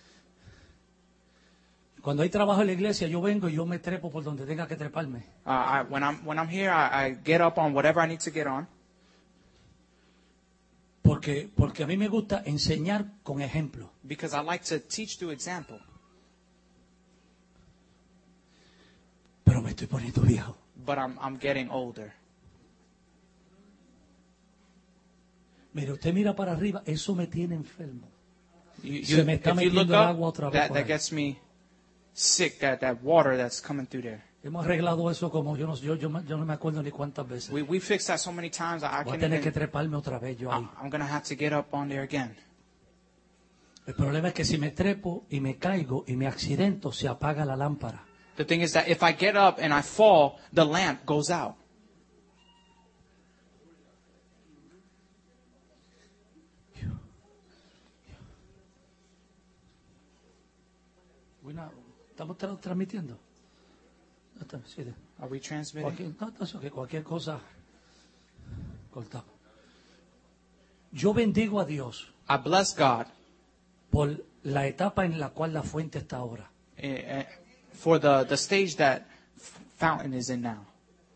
S1: Cuando hay trabajo en la iglesia, yo vengo y yo me trepo por donde tenga que treparme.
S2: When I'm here, I get up on whatever I need to get on.
S1: Porque a mí me gusta enseñar con ejemplo.
S2: Because I like to teach through example.
S1: Pero me estoy poniendo viejo.
S2: But I'm getting older.
S1: Mire, usted mira para arriba, eso me tiene enfermo. Se me está
S2: if you look
S1: metiendo el agua
S2: up,
S1: otra vez por
S2: that
S1: ahí.
S2: gets me sick, that water that's coming through there.
S1: Hemos arreglado eso como yo no me acuerdo ni cuántas veces.
S2: We fixed that so many times, I
S1: Voy a
S2: can't
S1: tener que
S2: even,
S1: treparme otra vez yo ahí.
S2: I'm going to have to get up on there again.
S1: El problema es que si me trepo y me caigo y me accidento, se apaga la lámpara.
S2: The thing is that if I get up and I fall, the lamp goes out.
S1: ¿Estamos transmitiendo? Sí,
S2: Are we transmitting?
S1: cualquier cosa cortamos. Yo bendigo a Dios
S2: I bless God
S1: por la etapa en la cual la fuente está ahora.
S2: for the stage that Fountain is in now.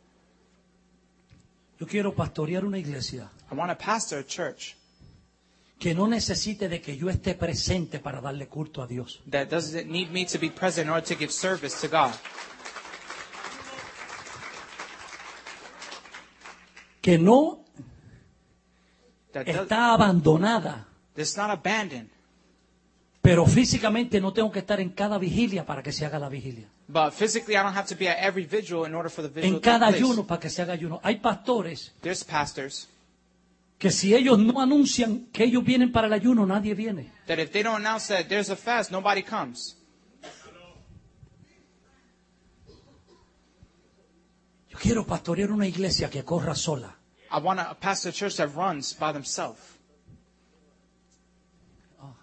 S1: Yo quiero pastorear una iglesia
S2: I want to pastor a church
S1: que no necesite de que yo esté presente para darle culto a Dios.
S2: that doesn't need me to be present in order to give service to God.
S1: Que no
S2: That
S1: está abandonada,
S2: that's not abandoned.
S1: pero físicamente no tengo que estar en cada vigilia para que se haga la vigilia.
S2: But physically, I don't have to be at every vigil in order for the vigil
S1: En
S2: to take
S1: cada
S2: place.
S1: ayuno para que se haga ayuno. Hay pastores
S2: There's pastors
S1: que si ellos no anuncian que ellos vienen para el ayuno, nadie viene.
S2: that if they don't announce that there's a fast, nobody comes.
S1: Yo quiero pastorear una iglesia que corra sola.
S2: I want to pastor a church that runs by themselves.
S1: Oh,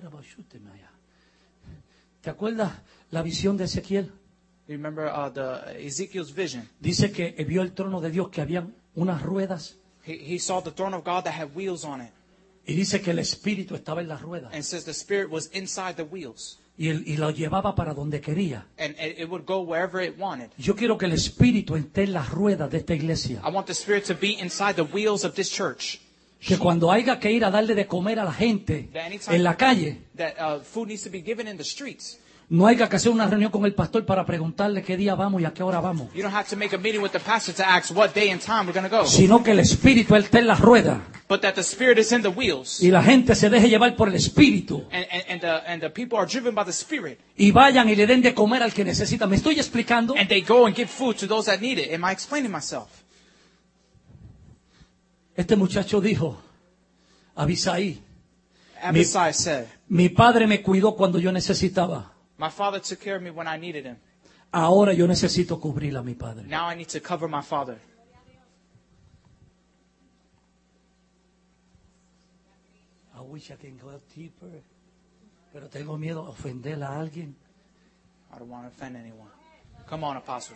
S1: ¿te acuerdas la visión de Ezequiel?
S2: You remember the Ezekiel's vision?
S1: Dice que vio el trono de Dios, que habían unas ruedas,
S2: He saw the throne of God that had wheels on it.
S1: y dice que el espíritu estaba en las ruedas
S2: And says the spirit was inside the wheels.
S1: y lo llevaba para donde quería.
S2: And it would go wherever it wanted.
S1: Yo quiero que el espíritu esté en las ruedas de esta iglesia.
S2: I want the spirit to be inside the wheels of this church.
S1: Que cuando haya que ir a darle de comer a la gente en la calle,
S2: That food needs to be given in the streets.
S1: no haya que hacer una reunión con el pastor para preguntarle qué día vamos y a qué hora vamos,
S2: You don't have to make a meeting with the pastor to ask what day and time we're going to go.
S1: sino que el espíritu esté en las ruedas
S2: But that the spirit is in the wheels.
S1: y la gente se deje llevar por el espíritu
S2: And the people are driven by the spirit.
S1: y vayan y le den de comer al que necesita. ¿Me estoy explicando?
S2: And they go and give food to those that need it. Am I explaining myself?
S1: Este muchacho dijo, Abisaí,
S2: Abisai said,
S1: mi padre me cuidó cuando yo necesitaba.
S2: my father took care of me when I needed him.
S1: Ahora yo necesito cubrir a mi padre.
S2: Now I need to cover my father.
S1: I wish I can go deeper, pero tengo miedo a ofender a alguien.
S2: I don't want to offend anyone. Come on, apostle.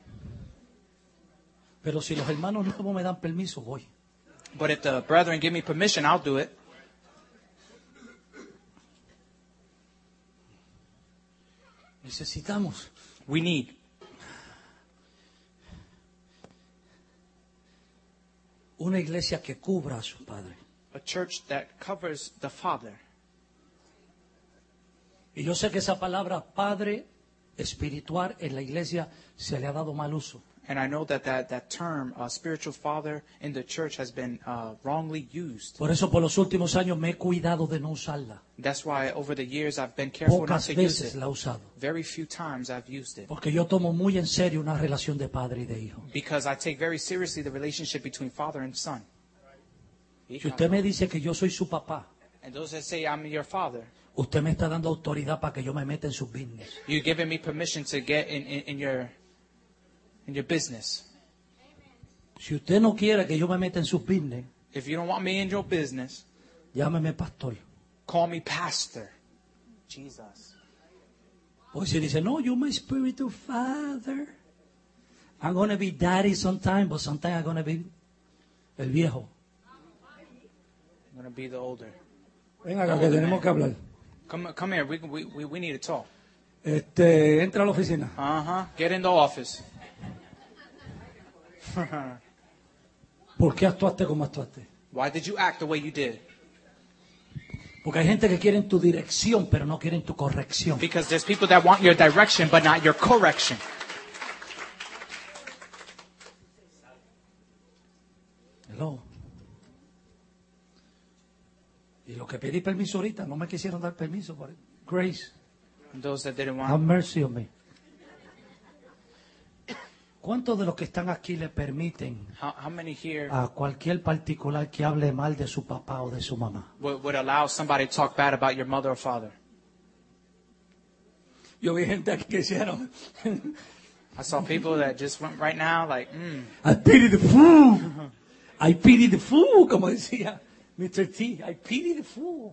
S1: Pero si los hermanos no me dan permiso, voy.
S2: But if the brethren give me permission, I'll do it.
S1: Necesitamos
S2: We need
S1: una iglesia que cubra a su padre.
S2: a church that covers the father.
S1: Y yo sé que esa palabra padre espiritual en la iglesia se le ha dado mal uso.
S2: And I know that term, spiritual father, in the church has been wrongly used.
S1: Por eso por los últimos años me he cuidado de no usarla.
S2: That's why over the years I've been careful not
S1: Pocas
S2: to use
S1: veces
S2: it.
S1: la he usado.
S2: Very few times I've used it.
S1: Porque yo tomo muy en serio una relación de padre y de hijo.
S2: Because I take very seriously the relationship between father and son.
S1: Si usted me dice que yo soy su papá,
S2: And those that say I'm your father,
S1: usted me está dando autoridad para que yo me meta en sus business.
S2: you're giving me permission to get in your business.
S1: Si usted no quiere que yo me meta en sus business,
S2: If you don't want me in your business,
S1: llámeme pastor.
S2: call me pastor. Jesus.
S1: O si dice, no, you're my spiritual father. I'm going to be daddy sometime, but sometime I'm going to be el viejo.
S2: I'm going to be the older.
S1: Venga acá, que tenemos que hablar.
S2: Come here. We need to talk.
S1: Entra a la oficina.
S2: Uh-huh. Get in the office.
S1: ¿Por qué actuaste como actuaste?
S2: Why did you act the way you did?
S1: Porque hay gente que quiere tu dirección, pero no quieren tu corrección.
S2: Because there's people that want your direction but not your correction.
S1: Hello. Y los que pedí permiso ahorita no me quisieron dar permiso. Por grace,
S2: And those that didn't
S1: have
S2: want,
S1: mercy on me. ¿Cuántos de los que están aquí le permiten
S2: how many here
S1: a cualquier particular que hable mal de su papá o de su mamá?
S2: would allow somebody to talk bad about your mother or father?
S1: Yo vi gente aquí que hicieron.
S2: I saw people that just went right now like,
S1: I pity the fool. I pity the fool, como decía Mr. T. I pity the fool.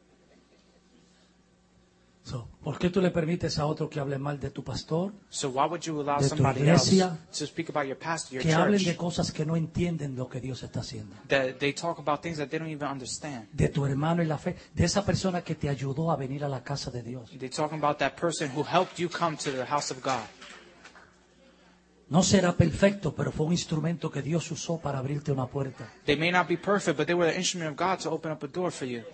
S1: So, ¿por qué tú le permites a otro que hable mal de tu pastor?
S2: so why would you allow
S1: De tu
S2: somebody else
S1: iglesia,
S2: to speak about your pastor, your
S1: Que hablen de
S2: church,
S1: cosas que no entienden lo que Dios está haciendo.
S2: that they talk about things that they don't even understand?
S1: De tu hermano en la fe, de esa persona que te ayudó a venir a la casa de Dios.
S2: They're talking about that person who helped you come to the house of God.
S1: No será perfecto, pero fue un instrumento que Dios usó para abrirte una puerta.
S2: They may not be perfect, but they were the instrument of God to open up a door for you.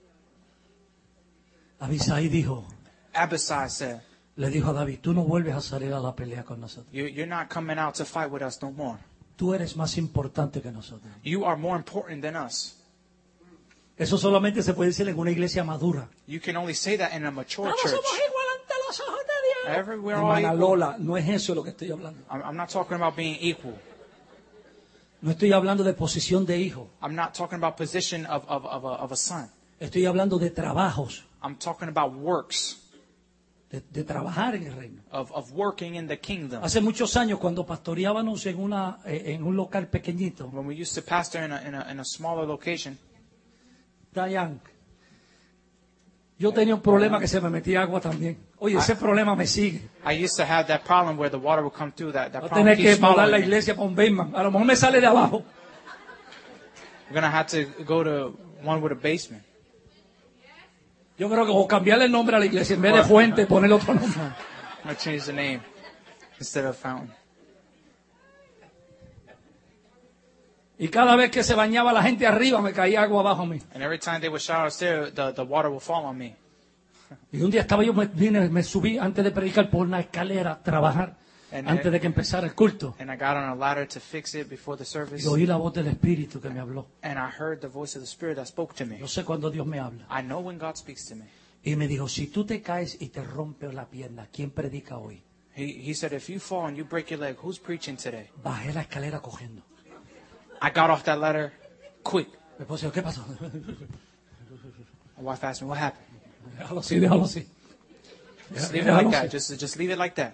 S1: Abisai dijo,
S2: Abisai said,
S1: le dijo a David, tú no vuelves a salir a la pelea con nosotros.
S2: you're not coming out to fight with us no more.
S1: Tú eres más importante que nosotros.
S2: You are more important than us.
S1: Eso solamente se puede decir en una iglesia madura.
S2: You can only say that in a mature
S1: Todos
S2: church.
S1: somos igual ante los ojos de Dios.
S2: We're all
S1: Hermana
S2: equal.
S1: Lola, no es eso lo que estoy hablando.
S2: I'm not talking about being equal.
S1: No estoy hablando de posición de hijo.
S2: I'm not talking about position of a son.
S1: Estoy hablando de trabajos,
S2: I'm talking about works,
S1: de trabajar en el reino.
S2: of working in the kingdom.
S1: Hace muchos años, cuando pastoreábamos en un local pequeñito,
S2: When we used to pastor in a smaller location,
S1: Dayan, yo tenía un problema que se me metía agua también. Oye, ese problema me sigue.
S2: I used to have that problem where the water would come through. That
S1: Voy a
S2: problem
S1: tener que
S2: keeps
S1: mudar la
S2: following me.
S1: iglesia para un basement. A lo mejor me sale de abajo.
S2: We're going to have to go to one with a basement.
S1: Yo creo que o cambiarle el nombre a la iglesia en vez de fuente, ponerle otro nombre.
S2: I'm going to change the name instead of fountain.
S1: Y cada vez que se bañaba la gente arriba, me caía agua abajo a mí.
S2: And every time they would shower upstairs, the water would fall on me.
S1: Y un día estaba yo, me subí antes de predicar por una escalera a trabajar, antes de que empezara el culto.
S2: And I got on a ladder to fix it before the service.
S1: Y oí la voz del Espíritu que me habló.
S2: And I heard the voice of the Spirit that spoke to me.
S1: Yo sé cuando Dios me habla.
S2: I know when God speaks to me.
S1: Y me dijo, si tú te caes y te rompes la pierna, ¿quién predica hoy?
S2: He said, if you fall and you break your leg, who's preaching today?
S1: Bajé la escalera cogiendo.
S2: I got off that ladder quick.
S1: Mi esposa dijo, ¿qué pasó?
S2: My wife asked me, what happened?
S1: Déjalo así, déjalo así.
S2: Just leave it like that. Just leave it like that.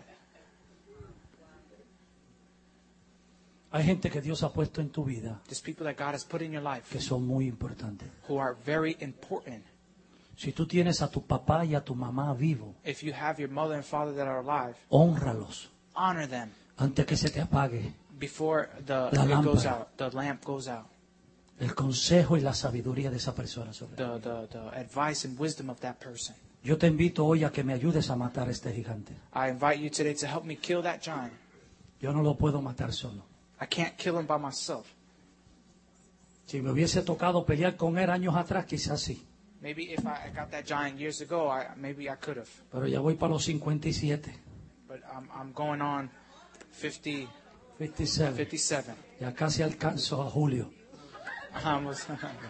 S1: Hay gente que Dios ha puesto en tu vida
S2: There's people that God has put in your life
S1: que son muy importantes.
S2: who are very important.
S1: Si tú tienes a tu papá y a tu mamá vivo,
S2: If you have your mother and father that are alive,
S1: hónralos
S2: honor them
S1: antes que se te apague
S2: before
S1: La
S2: it goes
S1: lámpara.
S2: out, the lamp goes out.
S1: el consejo y la sabiduría de esa persona. Sobre ti.
S2: The advice and wisdom of that person.
S1: Yo te invito hoy a que me ayudes a matar a este gigante.
S2: I invite you today to help me kill that giant.
S1: Yo no lo puedo matar solo.
S2: I can't kill him by myself.
S1: Si me hubiese tocado pelear con él años atrás, quizás sí.
S2: Maybe if I got that giant years ago, maybe I could have.
S1: Pero ya voy para los 57,
S2: But I'm going on 50,
S1: 57.
S2: 57.
S1: Ya casi alcanzo a Julio.
S2: Almost.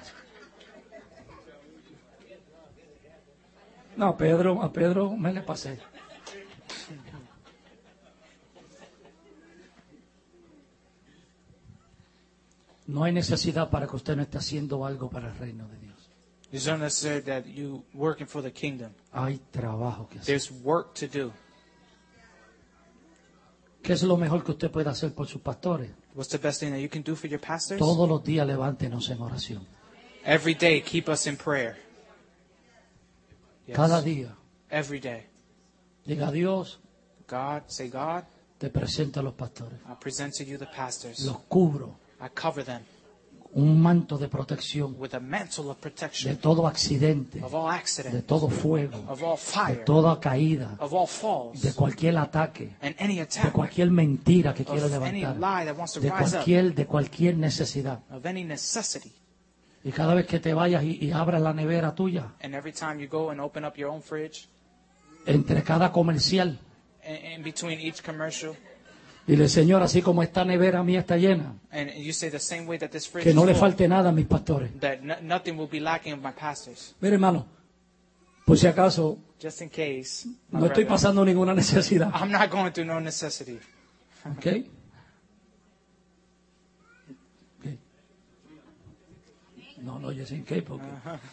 S1: No, a Pedro me le pasé. No hay necesidad para que usted no esté haciendo algo para el reino de Dios.
S2: It's not necessary that you working for the kingdom.
S1: Hay trabajo que hacer.
S2: There's work to do.
S1: ¿Qué es lo mejor que usted puede hacer por sus pastores?
S2: What's the best thing that you can do for your pastors?
S1: Todos los días levántenos en oración.
S2: Every day, keep us in prayer. Yes.
S1: Cada día.
S2: Every day.
S1: Diga a Dios,
S2: God, say, God,
S1: te presento a los pastores.
S2: I present to you the pastors.
S1: Los cubro.
S2: I cover them
S1: Un manto de protección
S2: with a mantle of
S1: de
S2: protection
S1: todo accidente,
S2: of all
S1: de
S2: accident,
S1: todo fuego,
S2: of all
S1: de
S2: fire,
S1: toda caída,
S2: of all falls,
S1: de cualquier ataque,
S2: and any
S1: de
S2: attack,
S1: cualquier mentira que quiera
S2: of any
S1: levantar,
S2: lie that wants to
S1: de
S2: rise up,
S1: cualquier necesidad.
S2: of any necessity.
S1: Y cada vez que te vayas y abras la nevera tuya,
S2: And every time you go and open up your own fridge,
S1: entre cada comercial,
S2: in between each commercial,
S1: Dile, Señor, así como esta nevera mía está llena,
S2: And you say the same way that this fridge
S1: que
S2: is
S1: no le
S2: full,
S1: falte nada a mis pastores.
S2: that nothing will be lacking of my pastors.
S1: Mire, hermano, por si acaso,
S2: Just in case. my
S1: no estoy
S2: brethren.
S1: pasando ninguna necesidad.
S2: I'm not going through no necessity.
S1: ¿Ok? Ok. No, yo sin qué, porque...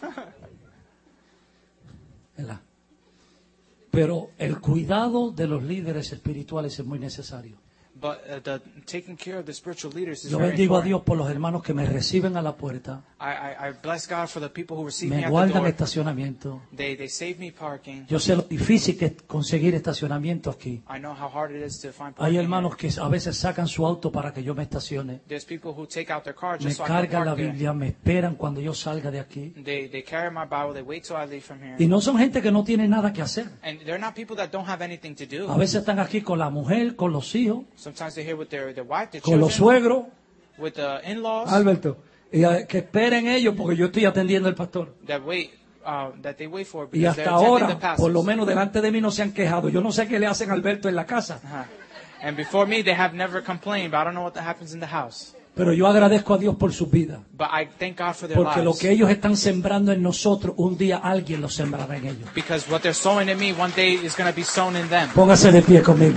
S1: ¿Verdad? Pero el cuidado de los líderes espirituales es muy necesario.
S2: But the taking care of the spiritual leaders is
S1: Yo
S2: very
S1: bendigo a
S2: important.
S1: Dios por los hermanos que me reciben a la puerta,
S2: I bless God for the people who receive me
S1: me
S2: at the
S1: guardan
S2: door.
S1: estacionamiento.
S2: They save me parking.
S1: Yo sé lo difícil que es conseguir estacionamiento aquí.
S2: I know how hard it is to find
S1: Hay
S2: parking.
S1: hermanos que a veces sacan su auto para que yo me estacione.
S2: There's people who take out their car
S1: Me
S2: just so I can
S1: cargan la
S2: park there.
S1: Biblia, me esperan cuando yo salga de aquí.
S2: They carry my Bible. They wait till I leave from here.
S1: Y no son gente que no tiene nada que hacer.
S2: And they're not people that don't have anything to do.
S1: A veces están aquí con la mujer, con los hijos,
S2: Sometimes they're here with their wife, their
S1: con los
S2: children,
S1: suegros.
S2: with the in-laws.
S1: Alberto, y que esperen ellos porque yo estoy atendiendo al pastor.
S2: That they wait for
S1: Y
S2: because
S1: hasta
S2: they're attending the
S1: ahora,
S2: pastors.
S1: por lo menos delante de mí no se han quejado. Yo no sé qué le hacen a Alberto en la casa,
S2: And before me, they have never complained, but I don't know what happens in the house.
S1: pero yo agradezco a Dios por su vida.
S2: But I thank God for their
S1: Porque lo
S2: lives.
S1: que ellos están sembrando en nosotros, un día alguien lo sembrará en ellos.
S2: Because what they're sowing in me, one day is going to be sown in them.
S1: Póngase de pie conmigo.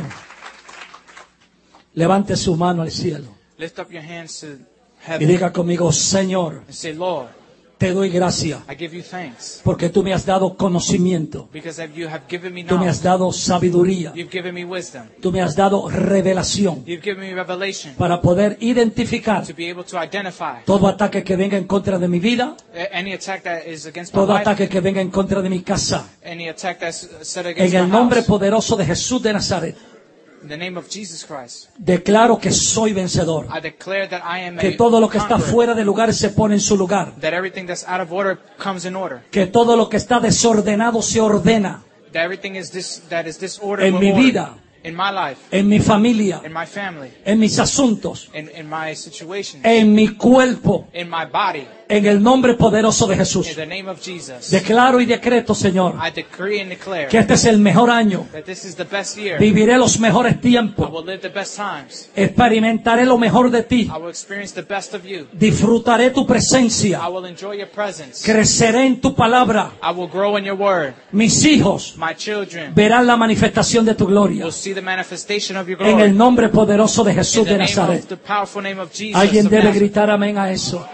S1: Levante su mano al cielo
S2: Lift up your hands to
S1: y
S2: heaven
S1: diga conmigo, Señor,
S2: and say, Lord,
S1: te doy gracias
S2: I give you thanks
S1: porque tú me has dado conocimiento,
S2: because you have given me
S1: tú me has
S2: knowledge.
S1: dado sabiduría,
S2: You've given me wisdom.
S1: tú me has dado revelación
S2: You've given me revelation
S1: para poder identificar
S2: to be able to identify
S1: todo ataque que venga en contra de mi vida,
S2: any attack that is against my
S1: todo
S2: life,
S1: ataque que venga en contra de mi casa.
S2: any attack that's set
S1: En
S2: against
S1: el
S2: my
S1: nombre
S2: house.
S1: poderoso de Jesús de Nazaret,
S2: In the name of Jesus Christ,
S1: declaro que soy vencedor,
S2: I declare that I am
S1: que
S2: a
S1: todo lo que está
S2: conqueror,
S1: fuera de lugar se pone en su lugar,
S2: that everything that's out of order comes in order,
S1: que todo lo que está desordenado se ordena
S2: that everything that is disordered
S1: en
S2: will
S1: mi
S2: order.
S1: vida,
S2: In my life,
S1: en mi familia,
S2: in my family,
S1: en mis asuntos,
S2: in my situations,
S1: en mi cuerpo,
S2: in my body,
S1: en el nombre poderoso de Jesús.
S2: in the name of Jesus.
S1: Declaro y decreto, Señor,
S2: I decree and declare
S1: que este es el mejor año.
S2: that this is the best year.
S1: Viviré los mejores
S2: I
S1: tiempos.
S2: will live the best times.
S1: Experimentaré lo mejor de ti.
S2: I will experience the best of you.
S1: Disfrutaré tu
S2: I
S1: presencia.
S2: will enjoy your presence.
S1: Creceré en tu palabra.
S2: I will grow in your word.
S1: Mis hijos
S2: My children
S1: verán la manifestación de tu gloria.
S2: will see the manifestation of your
S1: En
S2: glory.
S1: el nombre poderoso de
S2: In
S1: Jesús
S2: the
S1: de
S2: name
S1: Nazaret.
S2: of the powerful name of Jesus
S1: Alguien
S2: of
S1: debe
S2: Nazareth.
S1: gritar amén a eso.